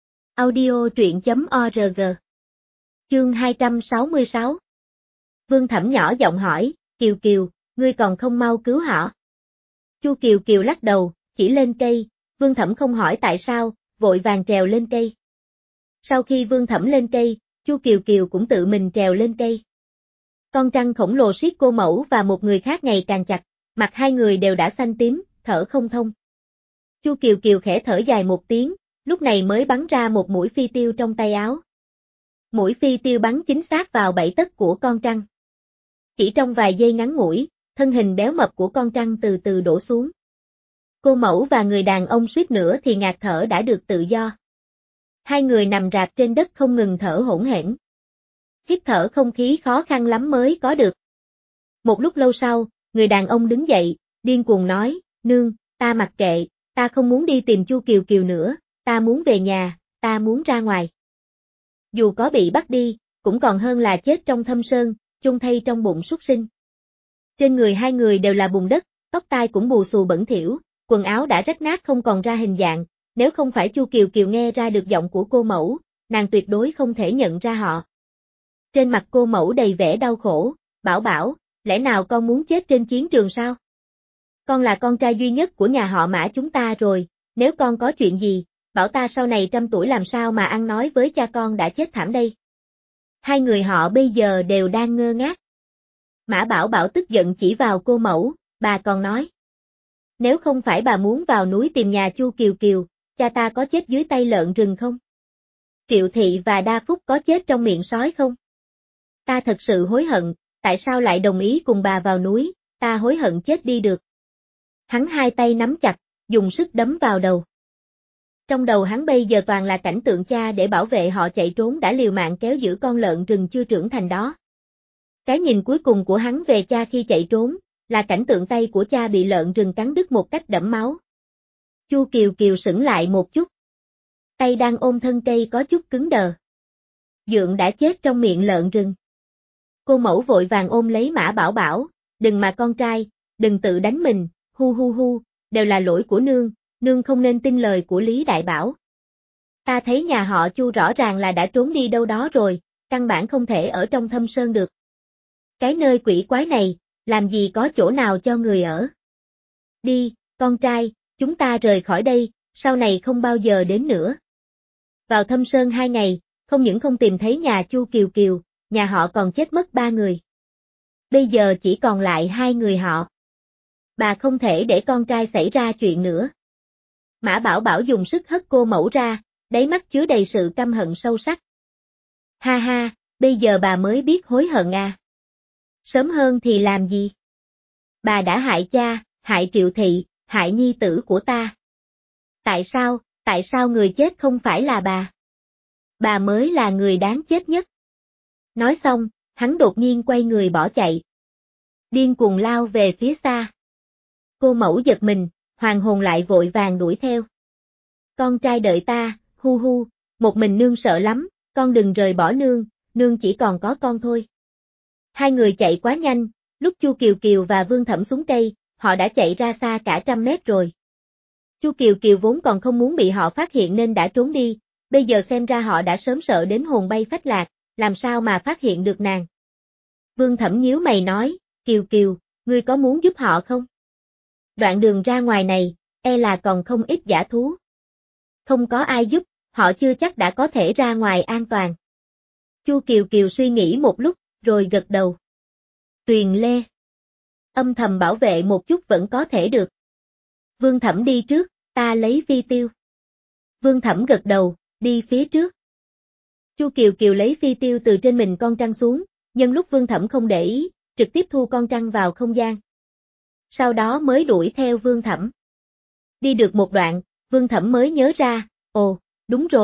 Audio truyện chấm org. Chương hai trăm sáu mươi sáu. Vương Thẩm nhỏ giọng hỏi, Kiều Kiều, ngươi còn không mau cứu họ? Chu Kiều Kiều lắc đầu, chỉ lên cây, Vương Thẩm không hỏi tại sao, vội vàng trèo lên cây. Sau khi Vương Thẩm lên cây, Chu Kiều Kiều cũng tự mình trèo lên cây. Con trăng khổng lồ siết cô mẫu và một người khác ngày càng chặt, mặt hai người đều đã xanh tím, thở không thông. Chu Kiều Kiều khẽ thở dài một tiếng, lúc này mới bắn ra một mũi phi tiêu trong tay áo. Mũi phi tiêu bắn chính xác vào bẫy tấc của con trăng. Chỉ trong vài giây ngắn ngủi, thân hình béo mập của con trăng từ từ đổ xuống. Cô mẫu và người đàn ông suýt nữa thì ngạt thở đã được tự do. Hai người nằm rạp trên đất không ngừng thở hổn hển. Hít thở không khí khó khăn lắm mới có được. Một lúc lâu sau, người đàn ông đứng dậy, điên cuồng nói, nương, ta mặc kệ, ta không muốn đi tìm Chu Kiều Kiều nữa, ta muốn về nhà, ta muốn ra ngoài. Dù có bị bắt đi, cũng còn hơn là chết trong thâm sơn, chôn thây trong bụng súc sinh. Trên người hai người đều là bùn đất, tóc tai cũng bù xù bẩn thỉu, quần áo đã rách nát không còn ra hình dạng, nếu không phải Chu Kiều Kiều nghe ra được giọng của cô mẫu, nàng tuyệt đối không thể nhận ra họ. Trên mặt cô mẫu đầy vẻ đau khổ, bảo bảo, lẽ nào con muốn chết trên chiến trường sao? Con là con trai duy nhất của nhà họ Mã chúng ta rồi, nếu con có chuyện gì, bảo ta sau này trăm tuổi làm sao mà ăn nói với cha con đã chết thảm đây. Hai người họ bây giờ đều đang ngơ ngác. Mã Bảo Bảo tức giận chỉ vào cô mẫu, bà còn nói. Nếu không phải bà muốn vào núi tìm nhà Chu Kiều Kiều, cha ta có chết dưới tay lợn rừng không? Triệu Thị và Đa Phúc có chết trong miệng sói không? Ta thật sự hối hận, tại sao lại đồng ý cùng bà vào núi, ta hối hận chết đi được. Hắn hai tay nắm chặt, dùng sức đấm vào đầu. Trong đầu hắn bây giờ toàn là cảnh tượng cha để bảo vệ họ chạy trốn đã liều mạng kéo giữ con lợn rừng chưa trưởng thành đó. Cái nhìn cuối cùng của hắn về cha khi chạy trốn, là cảnh tượng tay của cha bị lợn rừng cắn đứt một cách đẫm máu. Chu Kiều Kiều sững lại một chút. Tay đang ôm thân cây có chút cứng đờ. Dượng đã chết trong miệng lợn rừng. Cô mẫu vội vàng ôm lấy Mã Bảo Bảo, đừng mà con trai, đừng tự đánh mình, hu hu hu, đều là lỗi của nương, nương không nên tin lời của Lý Đại Bảo. Ta thấy nhà họ Chu rõ ràng là đã trốn đi đâu đó rồi, căn bản không thể ở trong thâm sơn được. Cái nơi quỷ quái này, làm gì có chỗ nào cho người ở. Đi, con trai, chúng ta rời khỏi đây, sau này không bao giờ đến nữa. Vào thâm sơn hai ngày, không những không tìm thấy nhà Chu Kiều Kiều, nhà họ còn chết mất ba người. Bây giờ chỉ còn lại hai người họ. Bà không thể để con trai xảy ra chuyện nữa. Mã Bảo Bảo dùng sức hất cô mẫu ra, đáy mắt chứa đầy sự căm hận sâu sắc. Ha ha, bây giờ bà mới biết hối hận à. Sớm hơn thì làm gì? Bà đã hại cha, hại Triệu Thị, hại nhi tử của ta. Tại sao, tại sao người chết không phải là bà? Bà mới là người đáng chết nhất. Nói xong, hắn đột nhiên quay người bỏ chạy. Điên cuồng lao về phía xa. Cô mẫu giật mình, hoàng hồn lại vội vàng đuổi theo. Con trai đợi ta, hu hu, một mình nương sợ lắm, con đừng rời bỏ nương, nương chỉ còn có con thôi. Hai người chạy quá nhanh, lúc Chu Kiều Kiều và Vương Thẩm xuống cây, họ đã chạy ra xa cả trăm mét rồi. Chu Kiều Kiều vốn còn không muốn bị họ phát hiện nên đã trốn đi, bây giờ xem ra họ đã sớm sợ đến hồn bay phách lạc, làm sao mà phát hiện được nàng. Vương Thẩm nhíu mày nói, Kiều Kiều, ngươi có muốn giúp họ không? Đoạn đường ra ngoài này, e là còn không ít dã thú. Không có ai giúp, họ chưa chắc đã có thể ra ngoài an toàn. Chu Kiều Kiều suy nghĩ một lúc, rồi gật đầu. Tuyền Lê. Âm thầm bảo vệ một chút vẫn có thể được. Vương Thẩm đi trước, ta lấy phi tiêu. Vương Thẩm gật đầu, đi phía trước. Chu Kiều Kiều lấy phi tiêu từ trên mình con trăng xuống, nhân lúc Vương Thẩm không để ý, trực tiếp thu con trăng vào không gian. Sau đó mới đuổi theo Vương Thẩm. Đi được một đoạn, Vương Thẩm mới nhớ ra, ồ, đúng rồi,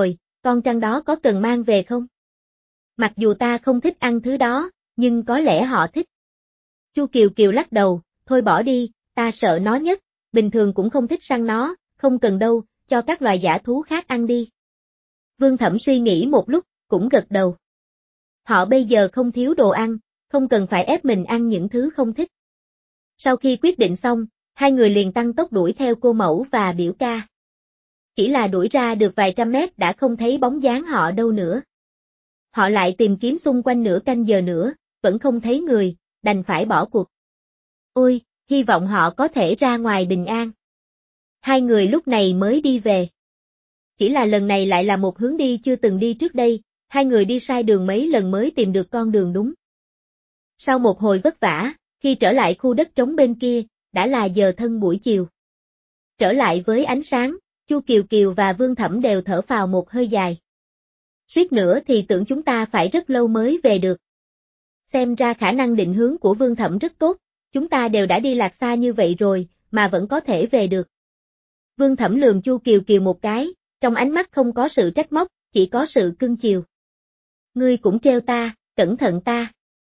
con trăng đó có cần mang về không? Mặc dù ta không thích ăn thứ đó, nhưng có lẽ họ thích. Chu Kiều Kiều lắc đầu, thôi bỏ đi, ta sợ nó nhất, bình thường cũng không thích săn nó, không cần đâu, cho các loài dã thú khác ăn đi. Vương Thẩm suy nghĩ một lúc, cũng gật đầu. Họ bây giờ không thiếu đồ ăn, không cần phải ép mình ăn những thứ không thích. Sau khi quyết định xong, hai người liền tăng tốc đuổi theo cô mẫu và biểu ca. Chỉ là đuổi ra được vài trăm mét đã không thấy bóng dáng họ đâu nữa. Họ lại tìm kiếm xung quanh nửa canh giờ nữa, vẫn không thấy người, đành phải bỏ cuộc. Ôi, hy vọng họ có thể ra ngoài bình an. Hai người lúc này mới đi về. Chỉ là lần này lại là một hướng đi chưa từng đi trước đây, hai người đi sai đường mấy lần mới tìm được con đường đúng. Sau một hồi vất vả, khi trở lại khu đất trống bên kia, đã là giờ thân buổi chiều. Trở lại với ánh sáng, Chu Kiều Kiều và Vương Thẩm đều thở phào một hơi dài. Suýt nữa thì tưởng chúng ta phải rất lâu mới về được. Xem ra khả năng định hướng của Vương Thẩm rất tốt, chúng ta đều đã đi lạc xa như vậy rồi, mà vẫn có thể về được. Vương Thẩm lườm Chu Kiều Kiều một cái, trong ánh mắt không có sự trách móc, chỉ có sự cưng chiều. Ngươi cũng trêu ta, cẩn thận ta.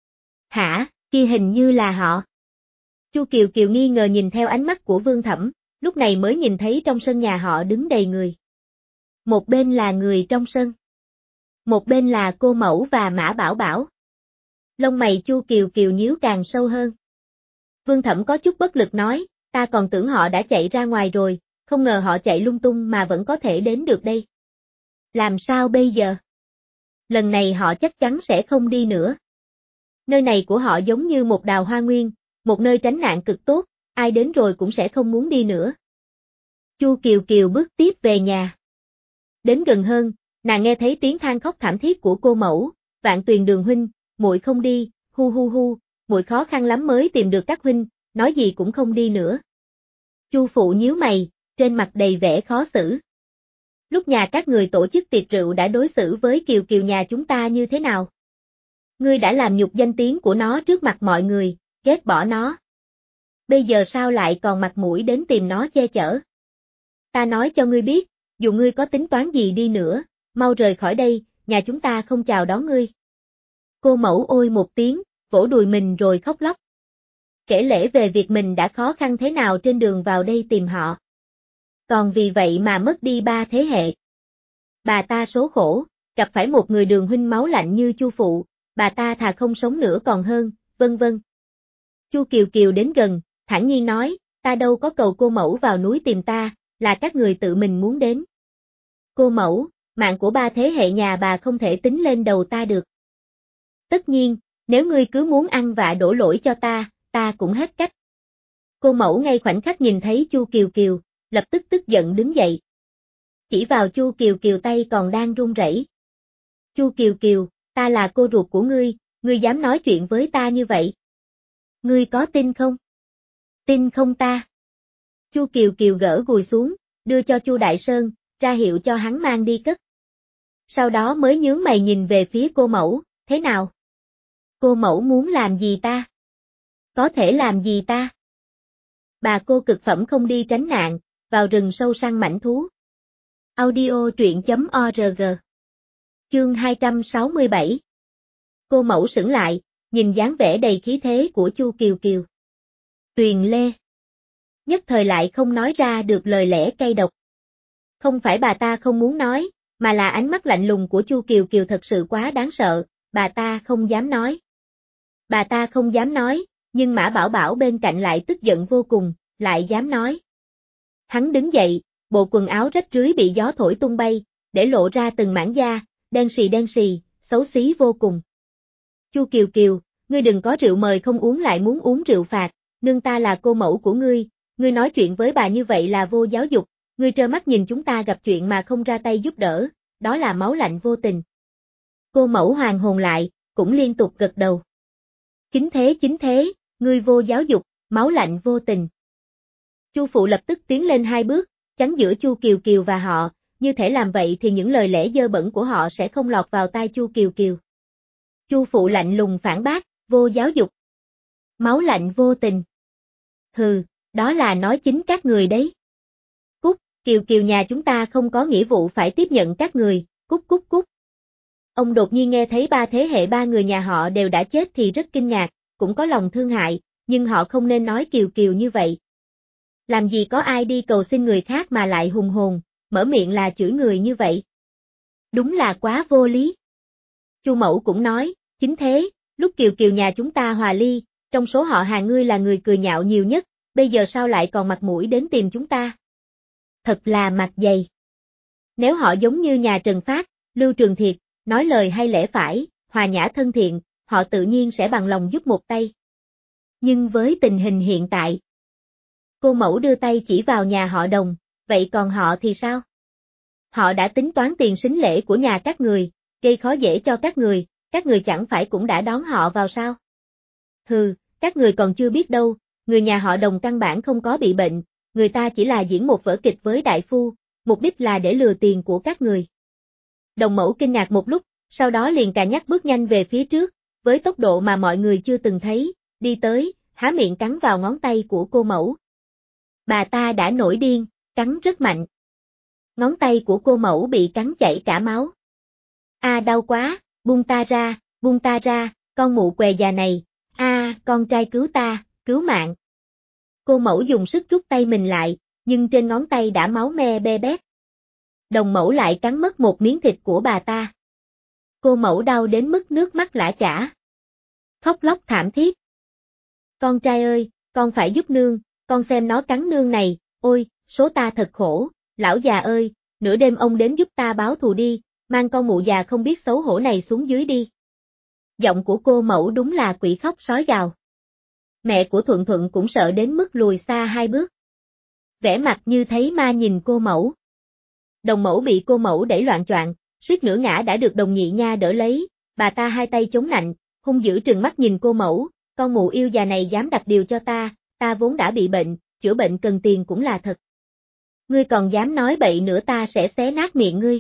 Hả, kia hình như là họ. Chu Kiều Kiều nghi ngờ nhìn theo ánh mắt của Vương Thẩm, lúc này mới nhìn thấy trong sân nhà họ đứng đầy người. Một bên là người trong sân. Một bên là cô mẫu và Mã Bảo Bảo. Lông mày Chu Kiều Kiều nhíu càng sâu hơn. Vương Thẩm có chút bất lực nói, ta còn tưởng họ đã chạy ra ngoài rồi, không ngờ họ chạy lung tung mà vẫn có thể đến được đây. Làm sao bây giờ? Lần này họ chắc chắn sẽ không đi nữa. Nơi này của họ giống như một đào hoa nguyên, một nơi tránh nạn cực tốt, ai đến rồi cũng sẽ không muốn đi nữa. Chu Kiều Kiều bước tiếp về nhà. Đến gần hơn, nàng nghe thấy tiếng than khóc thảm thiết của cô mẫu, Vạn Tuyền Đường huynh, muội không đi, hu hu hu, muội khó khăn lắm mới tìm được các huynh, nói gì cũng không đi nữa. Chu phụ nhíu mày, trên mặt đầy vẻ khó xử. Lúc nhà các người tổ chức tiệc rượu đã đối xử với Kiều Kiều nhà chúng ta như thế nào? Ngươi đã làm nhục danh tiếng của nó trước mặt mọi người, ghét bỏ nó. Bây giờ sao lại còn mặt mũi đến tìm nó che chở? Ta nói cho ngươi biết, dù ngươi có tính toán gì đi nữa, mau rời khỏi đây, nhà chúng ta không chào đón ngươi. Cô mẫu ôi một tiếng, vỗ đùi mình rồi khóc lóc. Kể lể về việc mình đã khó khăn thế nào trên đường vào đây tìm họ. Còn vì vậy mà mất đi ba thế hệ. Bà ta số khổ, gặp phải một người đường huynh máu lạnh như Chu phụ, bà ta thà không sống nữa còn hơn, vân vân. Chu Kiều Kiều đến gần, thản nhiên nói, ta đâu có cầu cô mẫu vào núi tìm ta, là các người tự mình muốn đến. Cô mẫu, mạng của ba thế hệ nhà bà không thể tính lên đầu ta được. Tất nhiên, nếu ngươi cứ muốn ăn vạ đổ lỗi cho ta, ta cũng hết cách. Cô mẫu ngay khoảnh khắc nhìn thấy Chu Kiều Kiều, lập tức tức giận đứng dậy. Chỉ vào Chu Kiều Kiều tay còn đang run rẩy. Chu Kiều Kiều, ta là cô ruột của ngươi, ngươi dám nói chuyện với ta như vậy? Ngươi có tin không? Tin không ta? Chu Kiều Kiều gỡ gùi xuống, đưa cho Chu Đại Sơn, ra hiệu cho hắn mang đi cất. Sau đó mới nhướng mày nhìn về phía cô mẫu, thế nào? Cô mẫu muốn làm gì ta? Có thể làm gì ta? Bà cô cực phẩm không đi tránh nạn, vào rừng sâu săn mãnh thú. Audio truyện chấm org. Chương hai trăm sáu mươi bảy. Cô mẫu sững lại, nhìn dáng vẻ đầy khí thế của Chu Kiều Kiều. Tuyền Lê. Nhất thời lại không nói ra được lời lẽ cay độc. Không phải bà ta không muốn nói, mà là ánh mắt lạnh lùng của Chu Kiều Kiều thật sự quá đáng sợ, bà ta không dám nói. Bà ta không dám nói, nhưng Mã Bảo Bảo bên cạnh lại tức giận vô cùng, lại dám nói. Hắn đứng dậy, bộ quần áo rách rưới bị gió thổi tung bay, để lộ ra từng mảng da, đen xì đen xì, xấu xí vô cùng. Chu Kiều Kiều, ngươi đừng có rượu mời không uống lại muốn uống rượu phạt, nương ta là cô mẫu của ngươi, ngươi nói chuyện với bà như vậy là vô giáo dục, ngươi trơ mắt nhìn chúng ta gặp chuyện mà không ra tay giúp đỡ, đó là máu lạnh vô tình. Cô mẫu hoàn hồn lại, cũng liên tục gật đầu. Chính thế chính thế, ngươi vô giáo dục, máu lạnh vô tình. Chu phụ lập tức tiến lên hai bước, chắn giữa Chu Kiều Kiều và họ, như thể làm vậy thì những lời lẽ dơ bẩn của họ sẽ không lọt vào tai Chu Kiều Kiều. Chu phụ lạnh lùng phản bác, vô giáo dục. Máu lạnh vô tình. Hừ, đó là nói chính các người đấy. Cút, Kiều Kiều nhà chúng ta không có nghĩa vụ phải tiếp nhận các người, cút cút cút. Ông đột nhiên nghe thấy ba thế hệ ba người nhà họ đều đã chết thì rất kinh ngạc, cũng có lòng thương hại, nhưng họ không nên nói kiều kiều như vậy. Làm gì có ai đi cầu xin người khác mà lại hùng hồn, mở miệng là chửi người như vậy. Đúng là quá vô lý. Chu Mẫu cũng nói, chính thế, lúc kiều kiều nhà chúng ta hòa ly, trong số họ Hà ngươi là người cười nhạo nhiều nhất, bây giờ sao lại còn mặt mũi đến tìm chúng ta? Thật là mặt dày. Nếu họ giống như nhà Trần Phát, Lưu Trường Thiệt, nói lời hay lẽ phải, hòa nhã thân thiện, họ tự nhiên sẽ bằng lòng giúp một tay. Nhưng với tình hình hiện tại, cô Mẫu đưa tay chỉ vào nhà họ Đồng, vậy còn họ thì sao? Họ đã tính toán tiền sính lễ của nhà các người, gây khó dễ cho các người, các người chẳng phải cũng đã đón họ vào sao? Hừ, các người còn chưa biết đâu, người nhà họ Đồng căn bản không có bị bệnh, người ta chỉ là diễn một vở kịch với đại phu, mục đích là để lừa tiền của các người. Đồng Mẫu kinh ngạc một lúc, sau đó liền cà nhắc bước nhanh về phía trước, với tốc độ mà mọi người chưa từng thấy, đi tới, há miệng cắn vào ngón tay của cô Mẫu. Bà ta đã nổi điên, cắn rất mạnh. Ngón tay của cô Mẫu bị cắn chảy cả máu. A à, đau quá, buông ta ra, buông ta ra, con mụ què già này, a à, con trai cứu ta, cứu mạng. Cô Mẫu dùng sức rút tay mình lại, nhưng trên ngón tay đã máu me be bét. Đồng Mẫu lại cắn mất một miếng thịt của bà ta. Cô Mẫu đau đến mức nước mắt lã chã. Khóc lóc thảm thiết. Con trai ơi, con phải giúp nương, con xem nó cắn nương này, ôi, số ta thật khổ, lão già ơi, nửa đêm ông đến giúp ta báo thù đi, mang con mụ già không biết xấu hổ này xuống dưới đi. Giọng của cô Mẫu đúng là quỷ khóc sói gào. Mẹ của Thuận Thuận cũng sợ đến mức lùi xa hai bước. Vẻ mặt như thấy ma nhìn cô Mẫu. Đồng Mẫu bị cô Mẫu đẩy loạng choạng, suýt nữa ngã đã được Đồng Nhị Nha đỡ lấy, bà ta hai tay chống nạnh, hung dữ trừng mắt nhìn cô Mẫu, con mụ yêu già này dám đặt điều cho ta, ta vốn đã bị bệnh, chữa bệnh cần tiền cũng là thật. Ngươi còn dám nói bậy nữa ta sẽ xé nát miệng ngươi.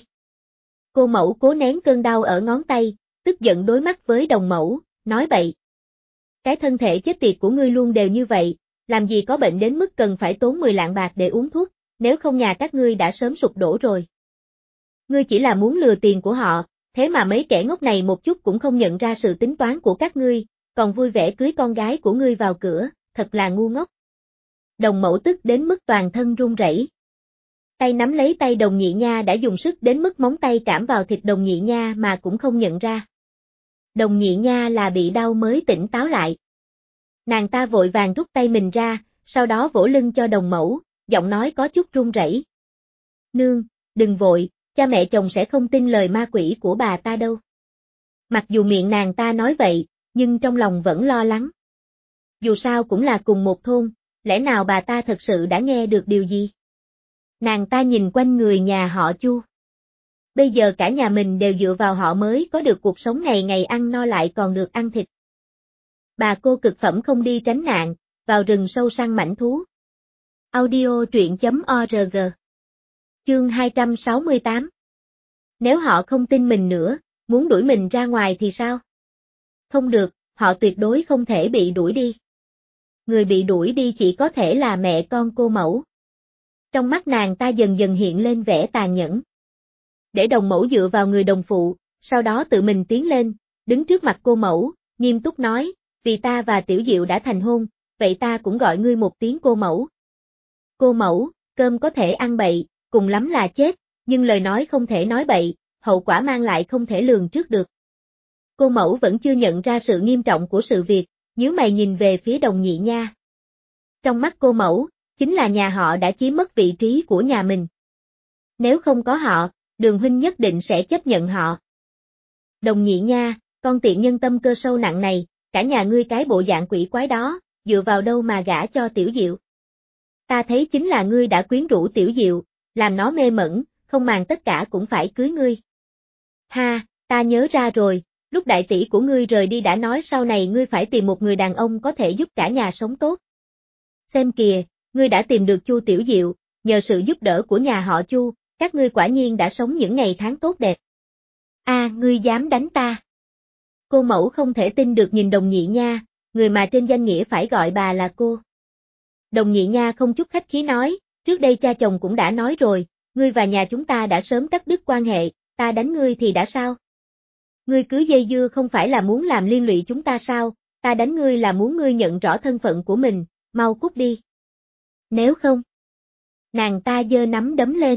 Cô Mẫu cố nén cơn đau ở ngón tay, tức giận đối mắt với Đồng Mẫu, nói bậy. Cái thân thể chết tiệt của ngươi luôn đều như vậy, làm gì có bệnh đến mức cần phải tốn mười lạng bạc để uống thuốc, nếu không nhà các ngươi đã sớm sụp đổ rồi. Ngươi chỉ là muốn lừa tiền của họ, thế mà mấy kẻ ngốc này một chút cũng không nhận ra sự tính toán của các ngươi, còn vui vẻ cưới con gái của ngươi vào cửa, thật là ngu ngốc. Đồng Mẫu tức đến mức toàn thân run rẩy. Tay nắm lấy tay Đồng Nhị Nha đã dùng sức đến mức móng tay cảm vào thịt Đồng Nhị Nha mà cũng không nhận ra. Đồng Nhị Nha là bị đau mới tỉnh táo lại. Nàng ta vội vàng rút tay mình ra, sau đó vỗ lưng cho Đồng Mẫu, giọng nói có chút run rẩy. Nương, đừng vội, cha mẹ chồng sẽ không tin lời ma quỷ của bà ta đâu. Mặc dù miệng nàng ta nói vậy, nhưng trong lòng vẫn lo lắng. Dù sao cũng là cùng một thôn, lẽ nào bà ta thật sự đã nghe được điều gì? Nàng ta nhìn quanh người nhà họ Chu. Bây giờ cả nhà mình đều dựa vào họ mới có được cuộc sống ngày ngày ăn no lại còn được ăn thịt. Bà cô cực phẩm không đi tránh nạn, vào rừng sâu săn mãnh thú. Audio truyện chấm org. Chương hai trăm sáu mươi tám. Nếu họ không tin mình nữa, muốn đuổi mình ra ngoài thì sao? Không được, họ tuyệt đối không thể bị đuổi đi. Người bị đuổi đi chỉ có thể là mẹ con cô Mẫu. Trong mắt nàng ta dần dần hiện lên vẻ tàn nhẫn. Để Đồng Mẫu dựa vào người đồng phụ, sau đó tự mình tiến lên, đứng trước mặt cô Mẫu, nghiêm túc nói, vì ta và Tiểu Diệu đã thành hôn, vậy ta cũng gọi ngươi một tiếng cô Mẫu. Cô Mẫu, cơm có thể ăn bậy, cùng lắm là chết, nhưng lời nói không thể nói bậy, hậu quả mang lại không thể lường trước được. Cô Mẫu vẫn chưa nhận ra sự nghiêm trọng của sự việc, nhíu mày nhìn về phía Đồng Nhị Nha. Trong mắt cô Mẫu, chính là nhà họ đã chiếm mất vị trí của nhà mình. Nếu không có họ, Đường huynh nhất định sẽ chấp nhận họ. Đồng Nhị Nha, con tiện nhân tâm cơ sâu nặng này, cả nhà ngươi cái bộ dạng quỷ quái đó, dựa vào đâu mà gả cho Tiểu Diệu? Ta thấy chính là ngươi đã quyến rũ Tiểu Diệu, làm nó mê mẩn, không màng tất cả cũng phải cưới ngươi. Ha, ta nhớ ra rồi, lúc đại tỷ của ngươi rời đi đã nói sau này ngươi phải tìm một người đàn ông có thể giúp cả nhà sống tốt. Xem kìa, ngươi đã tìm được Chu Tiểu Diệu, nhờ sự giúp đỡ của nhà họ Chu, các ngươi quả nhiên đã sống những ngày tháng tốt đẹp. A, à, ngươi dám đánh ta? Cô Mẫu không thể tin được nhìn Đồng Nhị Nha, người mà trên danh nghĩa phải gọi bà là cô. Đồng Nhị Nha không chút khách khí nói, trước đây cha chồng cũng đã nói rồi, ngươi và nhà chúng ta đã sớm cắt đứt quan hệ, ta đánh ngươi thì đã sao? Ngươi cứ dây dưa không phải là muốn làm liên lụy chúng ta sao, ta đánh ngươi là muốn ngươi nhận rõ thân phận của mình, mau cút đi. Nếu không, nàng ta giơ nắm đấm lên.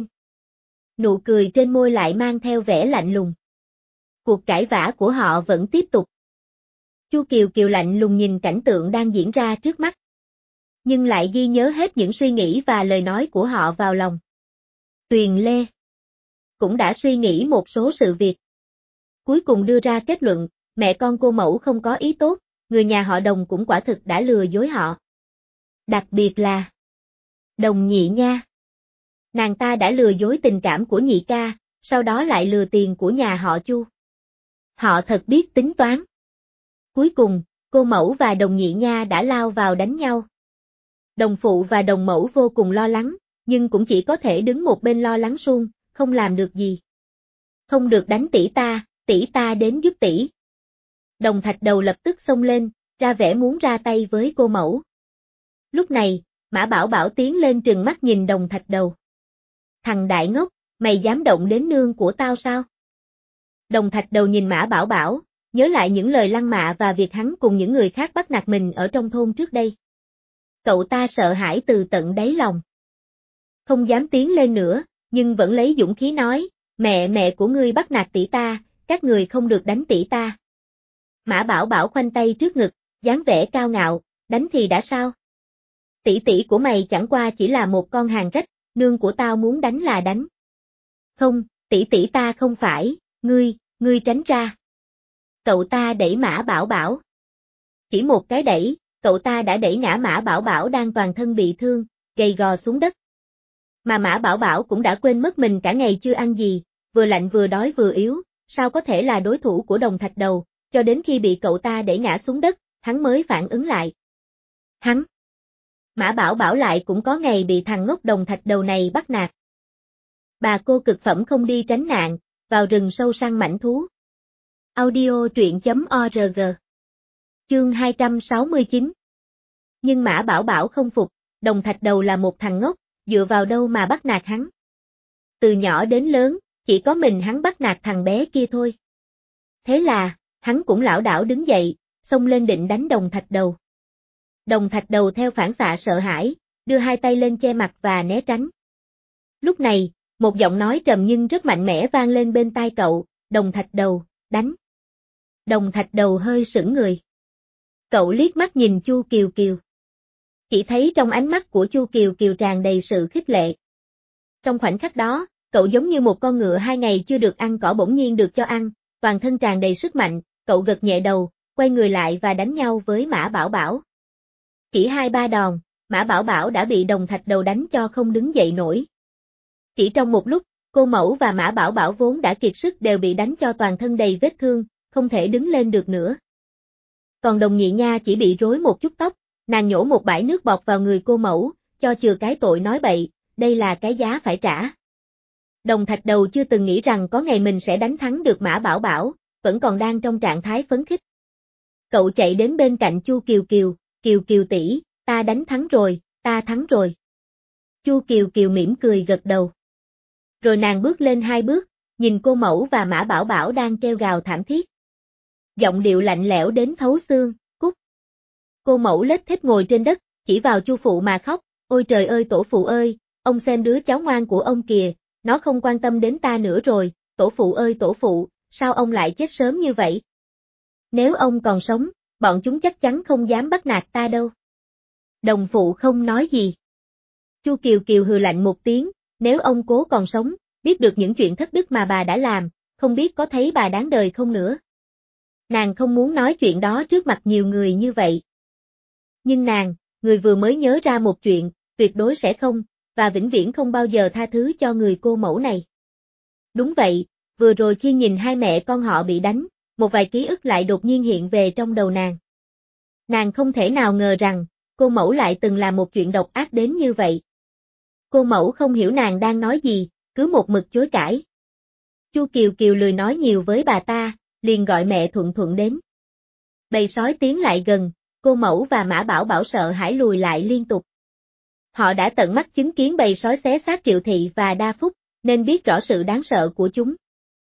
Nụ cười trên môi lại mang theo vẻ lạnh lùng. Cuộc cãi vã của họ vẫn tiếp tục. Chu Kiều Kiều lạnh lùng nhìn cảnh tượng đang diễn ra trước mắt. Nhưng lại ghi nhớ hết những suy nghĩ và lời nói của họ vào lòng. Tuyền Lê cũng đã suy nghĩ một số sự việc. Cuối cùng đưa ra kết luận, mẹ con cô mẫu không có ý tốt, người nhà họ Đồng cũng quả thực đã lừa dối họ. Đặc biệt là Đồng Nhị Nha. Nàng ta đã lừa dối tình cảm của nhị ca, sau đó lại lừa tiền của nhà họ Chu. Họ thật biết tính toán. Cuối cùng, cô mẫu và Đồng Nhị Nha đã lao vào đánh nhau. Đồng phụ và Đồng mẫu vô cùng lo lắng, nhưng cũng chỉ có thể đứng một bên lo lắng suông, không làm được gì. Không được đánh tỷ ta, tỷ ta đến giúp tỷ. Đồng Thạch Đầu lập tức xông lên, ra vẻ muốn ra tay với cô mẫu. Lúc này, Mã Bảo Bảo tiến lên trừng mắt nhìn Đồng Thạch Đầu. Thằng đại ngốc, mày dám động đến nương của tao sao? Đồng Thạch Đầu nhìn Mã Bảo Bảo, nhớ lại những lời lăng mạ và việc hắn cùng những người khác bắt nạt mình ở trong thôn trước đây. Cậu ta sợ hãi từ tận đáy lòng. Không dám tiến lên nữa, nhưng vẫn lấy dũng khí nói, mẹ mẹ của ngươi bắt nạt tỷ ta, các người không được đánh tỷ ta. Mã Bảo Bảo khoanh tay trước ngực, dáng vẻ cao ngạo, đánh thì đã sao? Tỷ tỷ của mày chẳng qua chỉ là một con hàng rách, nương của tao muốn đánh là đánh. Không, tỷ tỷ ta không phải, ngươi, ngươi tránh ra. Cậu ta đẩy Mã Bảo Bảo. Chỉ một cái đẩy, cậu ta đã đẩy ngã Mã Bảo Bảo đang toàn thân bị thương, gầy gò xuống đất. Mà Mã Bảo Bảo cũng đã quên mất mình cả ngày chưa ăn gì, vừa lạnh vừa đói vừa yếu, sao có thể là đối thủ của Đồng Thạch Đầu, cho đến khi bị cậu ta đẩy ngã xuống đất, hắn mới phản ứng lại. Hắn! Mã Bảo Bảo lại cũng có ngày bị thằng ngốc Đồng Thạch Đầu này bắt nạt. Bà cô cực phẩm không đi tránh nạn, vào rừng sâu săn mãnh thú. Audio truyện chấm org. Chương hai trăm sáu mươi chín. Nhưng Mã Bảo Bảo không phục, Đồng Thạch Đầu là một thằng ngốc, dựa vào đâu mà bắt nạt hắn. Từ nhỏ đến lớn, chỉ có mình hắn bắt nạt thằng bé kia thôi. Thế là, hắn cũng lảo đảo đứng dậy, xông lên định đánh Đồng Thạch Đầu. Đồng Thạch Đầu theo phản xạ sợ hãi, đưa hai tay lên che mặt và né tránh. Lúc này, một giọng nói trầm nhưng rất mạnh mẽ vang lên bên tai cậu, Đồng Thạch Đầu, đánh. Đồng Thạch Đầu hơi sững người. Cậu liếc mắt nhìn Chu Kiều Kiều. Chỉ thấy trong ánh mắt của Chu Kiều Kiều tràn đầy sự khích lệ. Trong khoảnh khắc đó, cậu giống như một con ngựa hai ngày chưa được ăn cỏ bỗng nhiên được cho ăn, toàn thân tràn đầy sức mạnh, cậu gật nhẹ đầu, quay người lại và đánh nhau với Mã Bảo Bảo. Chỉ hai ba đòn, Mã Bảo Bảo đã bị Đồng Thạch Đầu đánh cho không đứng dậy nổi. Chỉ trong một lúc, cô mẫu và Mã Bảo Bảo vốn đã kiệt sức đều bị đánh cho toàn thân đầy vết thương, không thể đứng lên được nữa. Còn Đồng Nhị Nha chỉ bị rối một chút tóc, nàng nhổ một bãi nước bọt vào người cô mẫu, cho chừa cái tội nói bậy, đây là cái giá phải trả. Đồng Thạch Đầu chưa từng nghĩ rằng có ngày mình sẽ đánh thắng được Mã Bảo Bảo, vẫn còn đang trong trạng thái phấn khích. Cậu chạy đến bên cạnh Chu Kiều Kiều, Kiều Kiều tỷ, ta đánh thắng rồi, ta thắng rồi. Chu Kiều Kiều mỉm cười gật đầu. Rồi nàng bước lên hai bước, nhìn cô mẫu và Mã Bảo Bảo đang kêu gào thảm thiết. Giọng điệu lạnh lẽo đến thấu xương, cút. Cô mẫu lết thết ngồi trên đất, chỉ vào Chu phụ mà khóc, ôi trời ơi tổ phụ ơi, ông xem đứa cháu ngoan của ông kìa, nó không quan tâm đến ta nữa rồi, tổ phụ ơi tổ phụ, sao ông lại chết sớm như vậy? Nếu ông còn sống, bọn chúng chắc chắn không dám bắt nạt ta đâu. Đồng phụ không nói gì. Chu Kiều Kiều hừ lạnh một tiếng, nếu ông cố còn sống, biết được những chuyện thất đức mà bà đã làm, không biết có thấy bà đáng đời không nữa. Nàng không muốn nói chuyện đó trước mặt nhiều người như vậy. Nhưng nàng, người vừa mới nhớ ra một chuyện, tuyệt đối sẽ không, và vĩnh viễn không bao giờ tha thứ cho người cô mẫu này. Đúng vậy, vừa rồi khi nhìn hai mẹ con họ bị đánh, một vài ký ức lại đột nhiên hiện về trong đầu nàng. Nàng không thể nào ngờ rằng, cô mẫu lại từng làm một chuyện độc ác đến như vậy. Cô mẫu không hiểu nàng đang nói gì, cứ một mực chối cãi. Chu Kiều Kiều lười nói nhiều với bà ta, liền gọi mẹ Thuận Thuận đến. Bầy sói tiến lại gần, cô mẫu và Mã Bảo Bảo sợ hãi lùi lại liên tục. Họ đã tận mắt chứng kiến bầy sói xé xác Triệu Thị và Đa Phúc, nên biết rõ sự đáng sợ của chúng.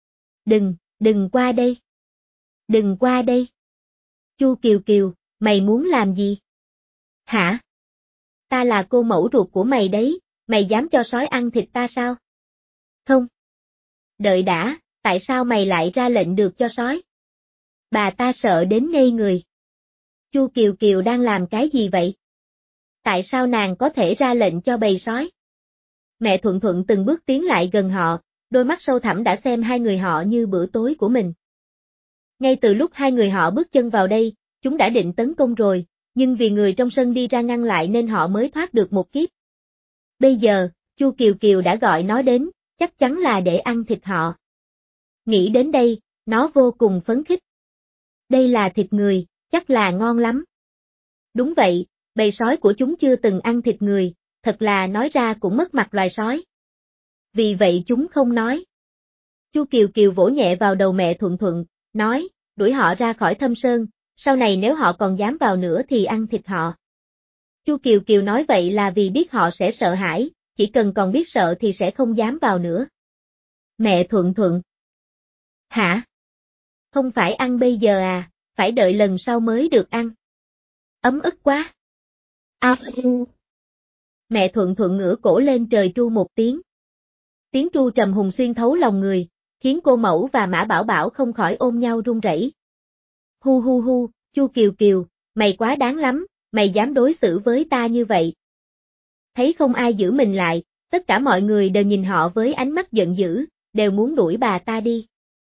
Đừng, đừng qua đây. Đừng qua đây. Chu Kiều Kiều, mày muốn làm gì? Hả? Ta là cô mẫu ruột của mày đấy, mày dám cho sói ăn thịt ta sao? Không. Đợi đã, tại sao mày lại ra lệnh được cho sói? Bà ta sợ đến ngây người. Chu Kiều Kiều đang làm cái gì vậy? Tại sao nàng có thể ra lệnh cho bầy sói? Mẹ Thuận Thuận từng bước tiến lại gần họ, đôi mắt sâu thẳm đã xem hai người họ như bữa tối của mình. Ngay từ lúc hai người họ bước chân vào đây, chúng đã định tấn công rồi, nhưng vì người trong sân đi ra ngăn lại nên họ mới thoát được một kiếp. Bây giờ, Chu Kiều Kiều đã gọi nó đến, chắc chắn là để ăn thịt họ. Nghĩ đến đây, nó vô cùng phấn khích. Đây là thịt người, chắc là ngon lắm. Đúng vậy, bầy sói của chúng chưa từng ăn thịt người, thật là nói ra cũng mất mặt loài sói. Vì vậy chúng không nói. Chu Kiều Kiều vỗ nhẹ vào đầu mẹ Thuận Thuận, nói, đuổi họ ra khỏi Thâm Sơn, sau này nếu họ còn dám vào nữa thì ăn thịt họ. Chu Kiều Kiều nói vậy là vì biết họ sẽ sợ hãi, chỉ cần còn biết sợ thì sẽ không dám vào nữa. Mẹ Thuận Thuận. Hả? Không phải ăn bây giờ à, phải đợi lần sau mới được ăn. Ấm ức quá. À, mẹ Thuận Thuận ngửa cổ lên trời tru một tiếng. Tiếng tru trầm hùng xuyên thấu lòng người, khiến cô mẫu và Mã Bảo Bảo không khỏi ôm nhau run rẩy. Hu hu hu, Chu Kiều Kiều, mày quá đáng lắm, mày dám đối xử với ta như vậy. Thấy không ai giữ mình lại, tất cả mọi người đều nhìn họ với ánh mắt giận dữ, đều muốn đuổi bà ta đi.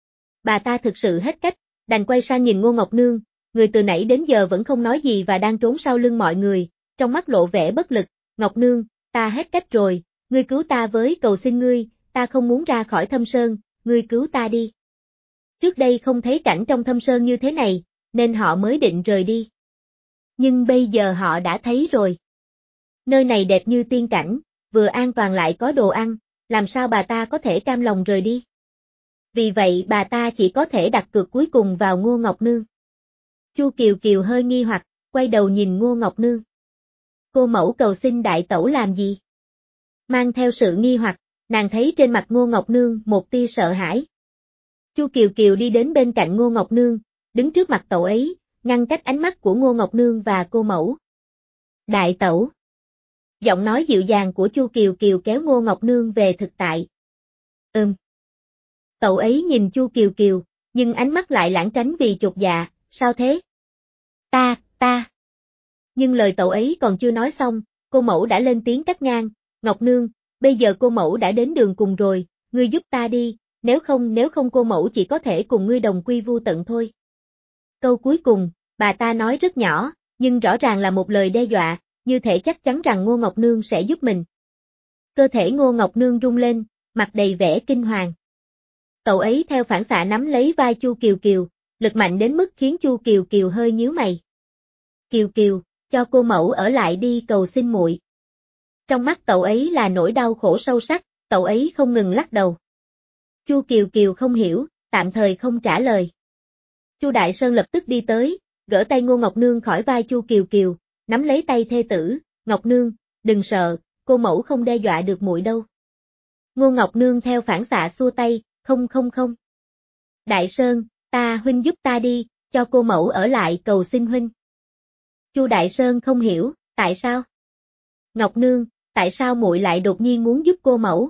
Bà ta thực sự hết cách, đành quay sang nhìn Ngô Ngọc Nương, người từ nãy đến giờ vẫn không nói gì và đang trốn sau lưng mọi người, trong mắt lộ vẻ bất lực. Ngọc Nương, ta hết cách rồi, ngươi cứu ta với, cầu xin ngươi, ta không muốn ra khỏi Thâm Sơn, ngươi cứu ta đi. Trước đây không thấy cảnh trong Thâm Sơn như thế này, nên họ mới định rời đi. Nhưng bây giờ họ đã thấy rồi. Nơi này đẹp như tiên cảnh, vừa an toàn lại có đồ ăn, làm sao bà ta có thể cam lòng rời đi? Vì vậy bà ta chỉ có thể đặt cược cuối cùng vào Ngô Ngọc Nương. Chu Kiều Kiều hơi nghi hoặc, quay đầu nhìn Ngô Ngọc Nương. Cô mẫu cầu xin đại tẩu làm gì? Mang theo sự nghi hoặc, nàng thấy trên mặt Ngô Ngọc Nương một tia sợ hãi. Chu Kiều Kiều đi đến bên cạnh Ngô Ngọc Nương, đứng trước mặt cậu ấy, ngăn cách ánh mắt của Ngô Ngọc Nương và cô mẫu. Đại tẩu. Giọng nói dịu dàng của Chu Kiều Kiều kéo Ngô Ngọc Nương về thực tại. Ừm. Cậu ấy nhìn Chu Kiều Kiều, nhưng ánh mắt lại lãng tránh vì chột dạ, sao thế? Ta, ta. Nhưng lời cậu ấy còn chưa nói xong, cô mẫu đã lên tiếng cắt ngang, Ngọc Nương, bây giờ cô mẫu đã đến đường cùng rồi, ngươi giúp ta đi, nếu không nếu không cô mẫu chỉ có thể cùng ngươi đồng quy vu tận thôi. Câu cuối cùng, bà ta nói rất nhỏ, nhưng rõ ràng là một lời đe dọa, như thể chắc chắn rằng Ngô Ngọc Nương sẽ giúp mình. Cơ thể Ngô Ngọc Nương rung lên, mặt đầy vẻ kinh hoàng. Cậu ấy theo phản xạ nắm lấy vai Chu Kiều Kiều, lực mạnh đến mức khiến Chu Kiều Kiều hơi nhíu mày. Kiều Kiều, cho cô mẫu ở lại đi, cầu xin muội. Trong mắt cậu ấy là nỗi đau khổ sâu sắc, cậu ấy không ngừng lắc đầu. Chu Kiều Kiều không hiểu, tạm thời không trả lời. Chu Đại Sơn lập tức đi tới, gỡ tay Ngô Ngọc Nương khỏi vai Chu Kiều Kiều, nắm lấy tay thê tử, Ngọc Nương, đừng sợ, cô mẫu không đe dọa được muội đâu. Ngô Ngọc Nương theo phản xạ xua tay, không không không. Đại Sơn, ta huynh giúp ta đi, cho cô mẫu ở lại, cầu xin huynh. Chu Đại Sơn không hiểu, tại sao? Ngọc Nương, tại sao muội lại đột nhiên muốn giúp cô mẫu?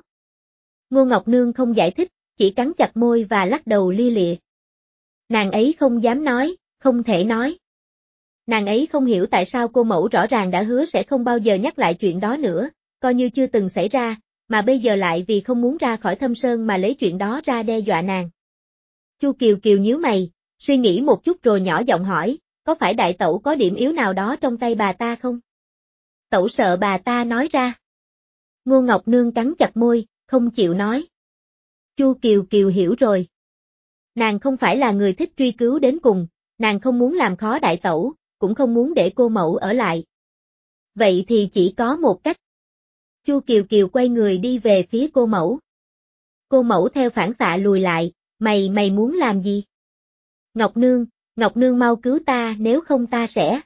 Ngô Ngọc Nương không giải thích, chỉ cắn chặt môi và lắc đầu lia lịa. Nàng ấy không dám nói, không thể nói. Nàng ấy không hiểu tại sao cô mẫu rõ ràng đã hứa sẽ không bao giờ nhắc lại chuyện đó nữa, coi như chưa từng xảy ra, mà bây giờ lại vì không muốn ra khỏi Thâm Sơn mà lấy chuyện đó ra đe dọa nàng. Chu Kiều Kiều nhíu mày, suy nghĩ một chút rồi nhỏ giọng hỏi, có phải đại tẩu có điểm yếu nào đó trong tay bà ta không? Tẩu sợ bà ta nói ra. Ngô Ngọc Nương cắn chặt môi, không chịu nói. Chu Kiều Kiều hiểu rồi. Nàng không phải là người thích truy cứu đến cùng, nàng không muốn làm khó đại tẩu, cũng không muốn để cô mẫu ở lại. Vậy thì chỉ có một cách. Chu Kiều Kiều quay người đi về phía cô mẫu. Cô mẫu theo phản xạ lùi lại, mày mày muốn làm gì? Ngọc Nương, Ngọc Nương mau cứu ta nếu không ta sẽ.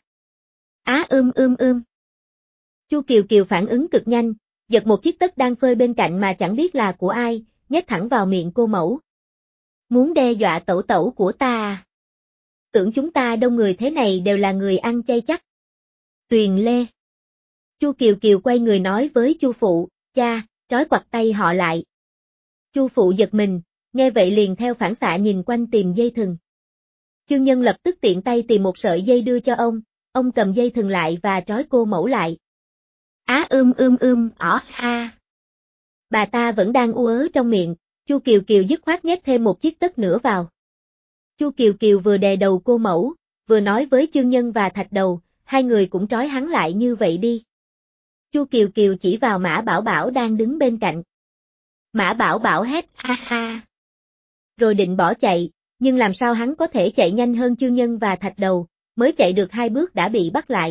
Á ưm ưm ưm. Chu Kiều Kiều phản ứng cực nhanh, giật một chiếc tất đang phơi bên cạnh mà chẳng biết là của ai, nhét thẳng vào miệng cô mẫu. Muốn đe dọa tẩu tẩu của ta à? Tưởng chúng ta đông người thế này đều là người ăn chay chắc. Tuyền Lê. Chu Kiều Kiều quay người nói với Chu Phụ, cha, trói quặt tay họ lại. Chu Phụ giật mình, nghe vậy liền theo phản xạ nhìn quanh tìm dây thừng. Chương Nhân lập tức tiện tay tìm một sợi dây đưa cho ông, ông cầm dây thừng lại và trói cô mẫu lại. Á ưm ưm ưm, ỏ ha. Bà ta vẫn đang u ớ trong miệng, Chu Kiều Kiều dứt khoát nhét thêm một chiếc tất nữa vào. Chu Kiều Kiều vừa đè đầu cô mẫu, vừa nói với Chương Nhân và Thạch Đầu, hai người cũng trói hắn lại như vậy đi. Chu Kiều Kiều chỉ vào Mã Bảo Bảo đang đứng bên cạnh. Mã Bảo Bảo hét ha ha. Rồi định bỏ chạy, nhưng làm sao hắn có thể chạy nhanh hơn Chương Nhân và Thạch Đầu, mới chạy được hai bước đã bị bắt lại.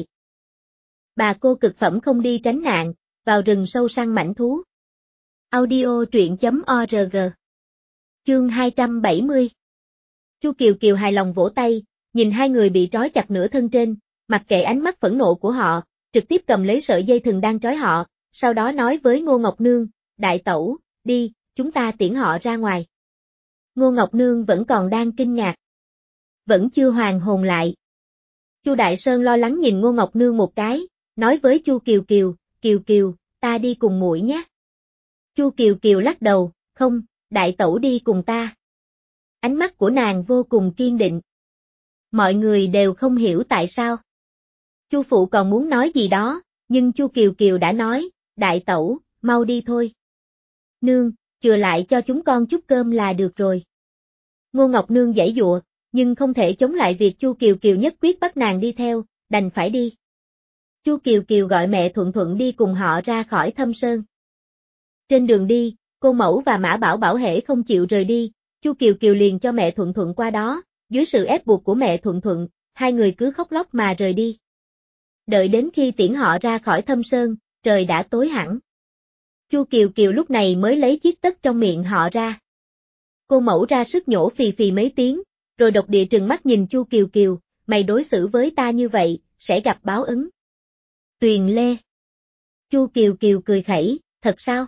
Bà cô cực phẩm không đi tránh nạn, vào rừng sâu săn mãnh thú. Audio truyện chấm org. Chương hai trăm bảy mươi. Chu Kiều Kiều hài lòng vỗ tay, nhìn hai người bị trói chặt nửa thân trên, mặc kệ ánh mắt phẫn nộ của họ, trực tiếp cầm lấy sợi dây thừng đang trói họ, sau đó nói với Ngô Ngọc Nương, đại tẩu, đi, chúng ta tiễn họ ra ngoài. Ngô Ngọc Nương vẫn còn đang kinh ngạc. Vẫn chưa hoàn hồn lại. Chu Đại Sơn lo lắng nhìn Ngô Ngọc Nương một cái, nói với Chu Kiều Kiều, Kiều Kiều, ta đi cùng muội nhé. Chu Kiều Kiều lắc đầu, không, đại tẩu đi cùng ta. Ánh mắt của nàng vô cùng kiên định. Mọi người đều không hiểu tại sao. Chu Phụ còn muốn nói gì đó, nhưng Chu Kiều Kiều đã nói, đại tẩu, mau đi thôi. Nương, chừa lại cho chúng con chút cơm là được rồi. Ngô Ngọc Nương giãy giụa, nhưng không thể chống lại việc Chu Kiều Kiều nhất quyết bắt nàng đi theo, đành phải đi. Chu Kiều Kiều gọi mẹ Thuận Thuận đi cùng họ ra khỏi Thâm Sơn. Trên đường đi, cô mẫu và Mã Bảo Bảo hễ không chịu rời đi, Chu Kiều Kiều liền cho mẹ Thuận Thuận qua đó, dưới sự ép buộc của mẹ Thuận Thuận, hai người cứ khóc lóc mà rời đi. Đợi đến khi tiễn họ ra khỏi Thâm Sơn, trời đã tối hẳn. Chu Kiều Kiều lúc này mới lấy chiếc tất trong miệng họ ra. Cô mẫu ra sức nhổ phì phì mấy tiếng, rồi độc địa trừng mắt nhìn Chu Kiều Kiều, mày đối xử với ta như vậy, sẽ gặp báo ứng. Tuyền Lê. Chu Kiều Kiều cười khẩy, thật sao?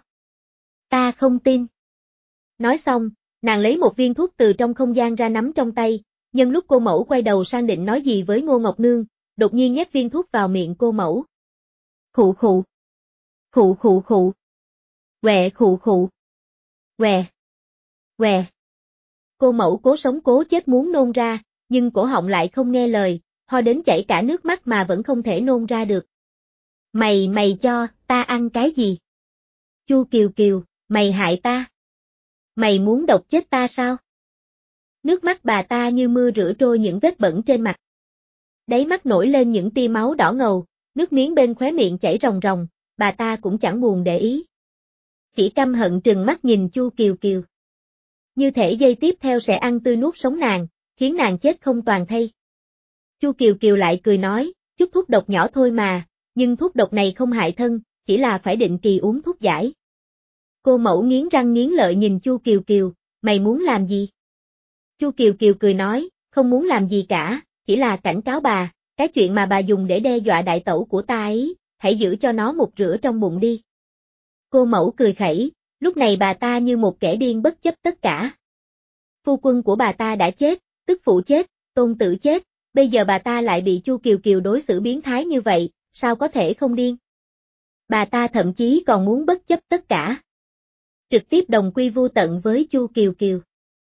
Ta không tin. Nói xong, nàng lấy một viên thuốc từ trong không gian ra nắm trong tay, nhân lúc cô mẫu quay đầu sang định nói gì với Ngô Ngọc Nương, đột nhiên nhét viên thuốc vào miệng cô mẫu. Khụ khụ. Khụ khụ khụ. Quẹ khụ khụ. Quẹ. Quẹ. Cô mẫu cố sống cố chết muốn nôn ra, nhưng cổ họng lại không nghe lời, ho đến chảy cả nước mắt mà vẫn không thể nôn ra được. Mày mày cho, ta ăn cái gì? Chu Kiều Kiều, mày hại ta. Mày muốn độc chết ta sao? Nước mắt bà ta như mưa rửa trôi những vết bẩn trên mặt. Đáy mắt nổi lên những tia máu đỏ ngầu, nước miếng bên khóe miệng chảy ròng ròng, bà ta cũng chẳng buồn để ý. Chỉ căm hận trừng mắt nhìn Chu Kiều Kiều. Như thể giây tiếp theo sẽ ăn tươi nuốt sống nàng, khiến nàng chết không toàn thây. Chu Kiều Kiều lại cười nói, chút thuốc độc nhỏ thôi mà, nhưng thuốc độc này không hại thân, chỉ là phải định kỳ uống thuốc giải. Cô mẫu nghiến răng nghiến lợi nhìn Chu Kiều Kiều, mày muốn làm gì? Chu Kiều Kiều cười nói, không muốn làm gì cả, chỉ là cảnh cáo bà, cái chuyện mà bà dùng để đe dọa đại tẩu của ta ấy, hãy giữ cho nó một rửa trong bụng đi. Cô mẫu cười khẩy, lúc này bà ta như một kẻ điên bất chấp tất cả. Phu quân của bà ta đã chết, tức phụ chết, tôn tử chết, bây giờ bà ta lại bị Chu Kiều Kiều đối xử biến thái như vậy, sao có thể không điên? Bà ta thậm chí còn muốn bất chấp tất cả. Trực tiếp đồng quy vu tận với Chu Kiều Kiều.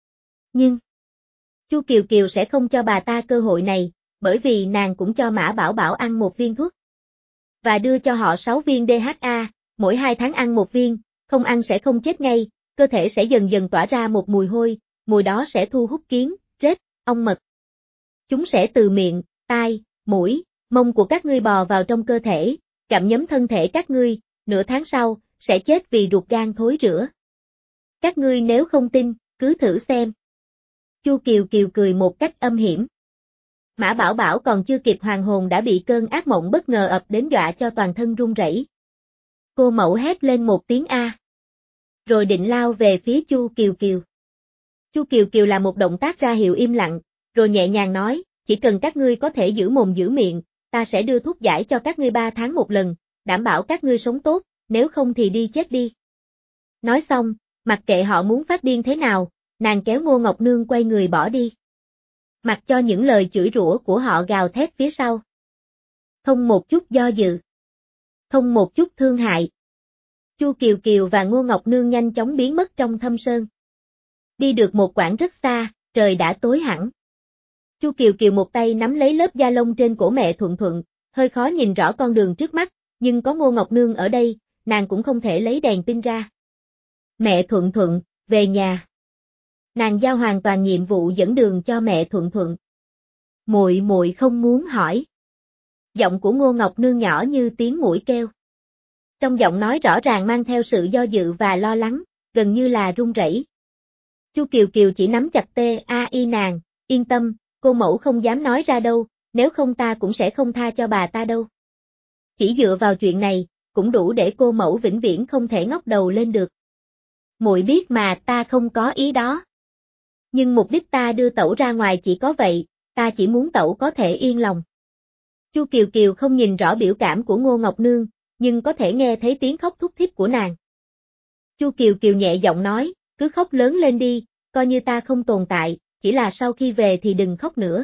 Nhưng, Chu Kiều Kiều sẽ không cho bà ta cơ hội này, bởi vì nàng cũng cho Mã Bảo Bảo ăn một viên thuốc. Và đưa cho họ sáu viên đê hát a, mỗi hai tháng ăn một viên, không ăn sẽ không chết ngay, cơ thể sẽ dần dần tỏa ra một mùi hôi, mùi đó sẽ thu hút kiến, rết, ong mật. Chúng sẽ từ miệng, tai, mũi, mông của các ngươi bò vào trong cơ thể, gặm nhấm thân thể các ngươi, nửa tháng sau, sẽ chết vì ruột gan thối rữa. Các ngươi nếu không tin, cứ thử xem. Chu Kiều Kiều cười một cách âm hiểm. Mã Bảo Bảo còn chưa kịp hoàn hồn đã bị cơn ác mộng bất ngờ ập đến dọa cho toàn thân run rẩy. Cô mẫu hét lên một tiếng A. Rồi định lao về phía Chu Kiều Kiều. Chu Kiều Kiều làm một động tác ra hiệu im lặng, rồi nhẹ nhàng nói, chỉ cần các ngươi có thể giữ mồm giữ miệng, ta sẽ đưa thuốc giải cho các ngươi ba tháng một lần, đảm bảo các ngươi sống tốt, nếu không thì đi chết đi. Nói xong, mặc kệ họ muốn phát điên thế nào, nàng kéo Ngô Ngọc Nương quay người bỏ đi. Mặc cho những lời chửi rủa của họ gào thét phía sau. Không một chút do dự. Không một chút thương hại. Chu Kiều Kiều và Ngô Ngọc Nương nhanh chóng biến mất trong thâm sơn. Đi được một quãng rất xa, trời đã tối hẳn. Chu Kiều Kiều một tay nắm lấy lớp da lông trên cổ mẹ Thuận Thuận, hơi khó nhìn rõ con đường trước mắt, nhưng có Ngô Ngọc Nương ở đây, nàng cũng không thể lấy đèn pin ra. Mẹ Thuận Thuận, về nhà. Nàng giao hoàn toàn nhiệm vụ dẫn đường cho mẹ Thuận Thuận. Muội muội không muốn hỏi. Giọng của Ngô Ngọc Nương nhỏ như tiếng muỗi kêu. Trong giọng nói rõ ràng mang theo sự do dự và lo lắng, gần như là run rẩy. Chu Kiều Kiều chỉ nắm chặt tê a y nàng, yên tâm, cô mẫu không dám nói ra đâu, nếu không ta cũng sẽ không tha cho bà ta đâu. Chỉ dựa vào chuyện này, cũng đủ để cô mẫu vĩnh viễn không thể ngóc đầu lên được. Muội biết mà ta không có ý đó. Nhưng mục đích ta đưa tẩu ra ngoài chỉ có vậy, ta chỉ muốn tẩu có thể yên lòng. Chu Kiều Kiều không nhìn rõ biểu cảm của Ngô Ngọc Nương, nhưng có thể nghe thấy tiếng khóc thút thít của nàng. Chu Kiều Kiều nhẹ giọng nói, cứ khóc lớn lên đi, coi như ta không tồn tại, chỉ là sau khi về thì đừng khóc nữa.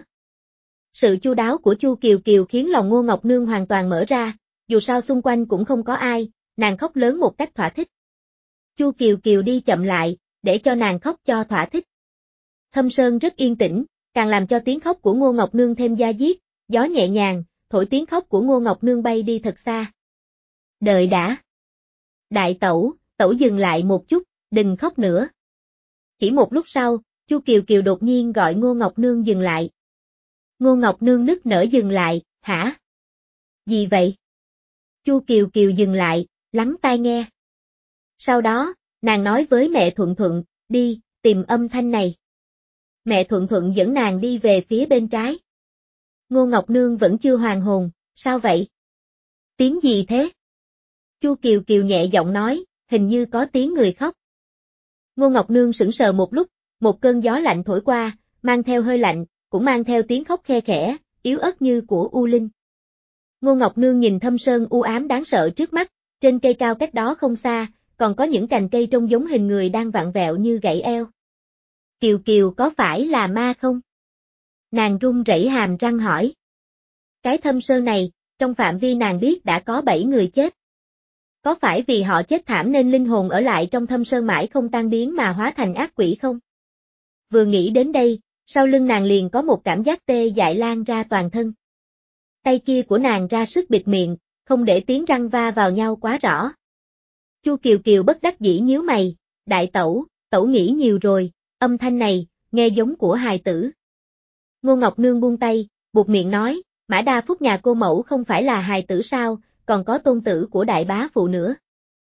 Sự chu đáo của Chu Kiều Kiều khiến lòng Ngô Ngọc Nương hoàn toàn mở ra, dù sao xung quanh cũng không có ai, nàng khóc lớn một cách thỏa thích. Chu Kiều Kiều đi chậm lại, để cho nàng khóc cho thỏa thích. Thâm sơn rất yên tĩnh, càng làm cho tiếng khóc của Ngô Ngọc Nương thêm da diết, gió nhẹ nhàng, thổi tiếng khóc của Ngô Ngọc Nương bay đi thật xa. Đợi đã. Đại tẩu, tẩu dừng lại một chút, đừng khóc nữa. Chỉ một lúc sau, Chu Kiều Kiều đột nhiên gọi Ngô Ngọc Nương dừng lại. Ngô Ngọc Nương nức nở dừng lại, hả? Gì vậy? Chu Kiều Kiều dừng lại, lắng tai nghe. Sau đó, nàng nói với mẹ Thuận Thuận, đi, tìm âm thanh này. Mẹ Thuận Thuận dẫn nàng đi về phía bên trái. Ngô Ngọc Nương vẫn chưa hoàn hồn, sao vậy? Tiếng gì thế? Chu Kiều Kiều nhẹ giọng nói, hình như có tiếng người khóc. Ngô Ngọc Nương sững sờ một lúc, một cơn gió lạnh thổi qua, mang theo hơi lạnh, cũng mang theo tiếng khóc khe khẽ, yếu ớt như của U Linh. Ngô Ngọc Nương nhìn thâm sơn u ám đáng sợ trước mắt, trên cây cao cách đó không xa, còn có những cành cây trông giống hình người đang vặn vẹo như gãy eo. Kiều Kiều có phải là ma không? Nàng run rẩy hàm răng hỏi. Cái thâm sơn này, trong phạm vi nàng biết đã có bảy người chết. Có phải vì họ chết thảm nên linh hồn ở lại trong thâm sơn mãi không tan biến mà hóa thành ác quỷ không? Vừa nghĩ đến đây, sau lưng nàng liền có một cảm giác tê dại lan ra toàn thân. Tay kia của nàng ra sức bịt miệng, không để tiếng răng va vào nhau quá rõ. Chu Kiều Kiều bất đắc dĩ nhíu mày, đại tẩu, tẩu nghĩ nhiều rồi, âm thanh này, nghe giống của hài tử. Ngô Ngọc Nương buông tay, buột miệng nói, Mã Đa Phúc nhà cô mẫu không phải là hài tử sao, còn có tôn tử của đại bá phụ nữa.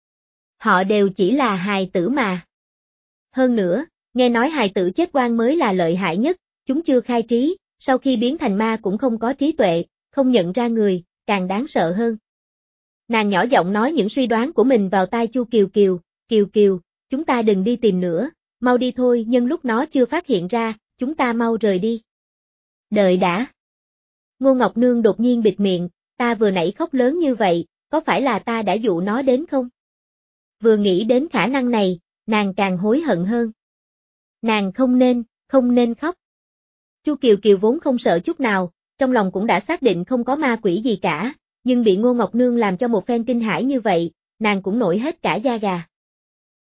Họ đều chỉ là hài tử mà. Hơn nữa, nghe nói hài tử chết oan mới là lợi hại nhất, chúng chưa khai trí, sau khi biến thành ma cũng không có trí tuệ, không nhận ra người, càng đáng sợ hơn. Nàng nhỏ giọng nói những suy đoán của mình vào tai Chu Kiều Kiều, Kiều Kiều, chúng ta đừng đi tìm nữa, mau đi thôi, nhân lúc nó chưa phát hiện ra, chúng ta mau rời đi. Đợi đã. Ngô Ngọc Nương đột nhiên bịt miệng, ta vừa nãy khóc lớn như vậy, có phải là ta đã dụ nó đến không? Vừa nghĩ đến khả năng này, nàng càng hối hận hơn. Nàng không nên, không nên khóc. Chu Kiều Kiều vốn không sợ chút nào, trong lòng cũng đã xác định không có ma quỷ gì cả, nhưng bị Ngô Ngọc Nương làm cho một phen kinh hãi như vậy, nàng cũng nổi hết cả da gà.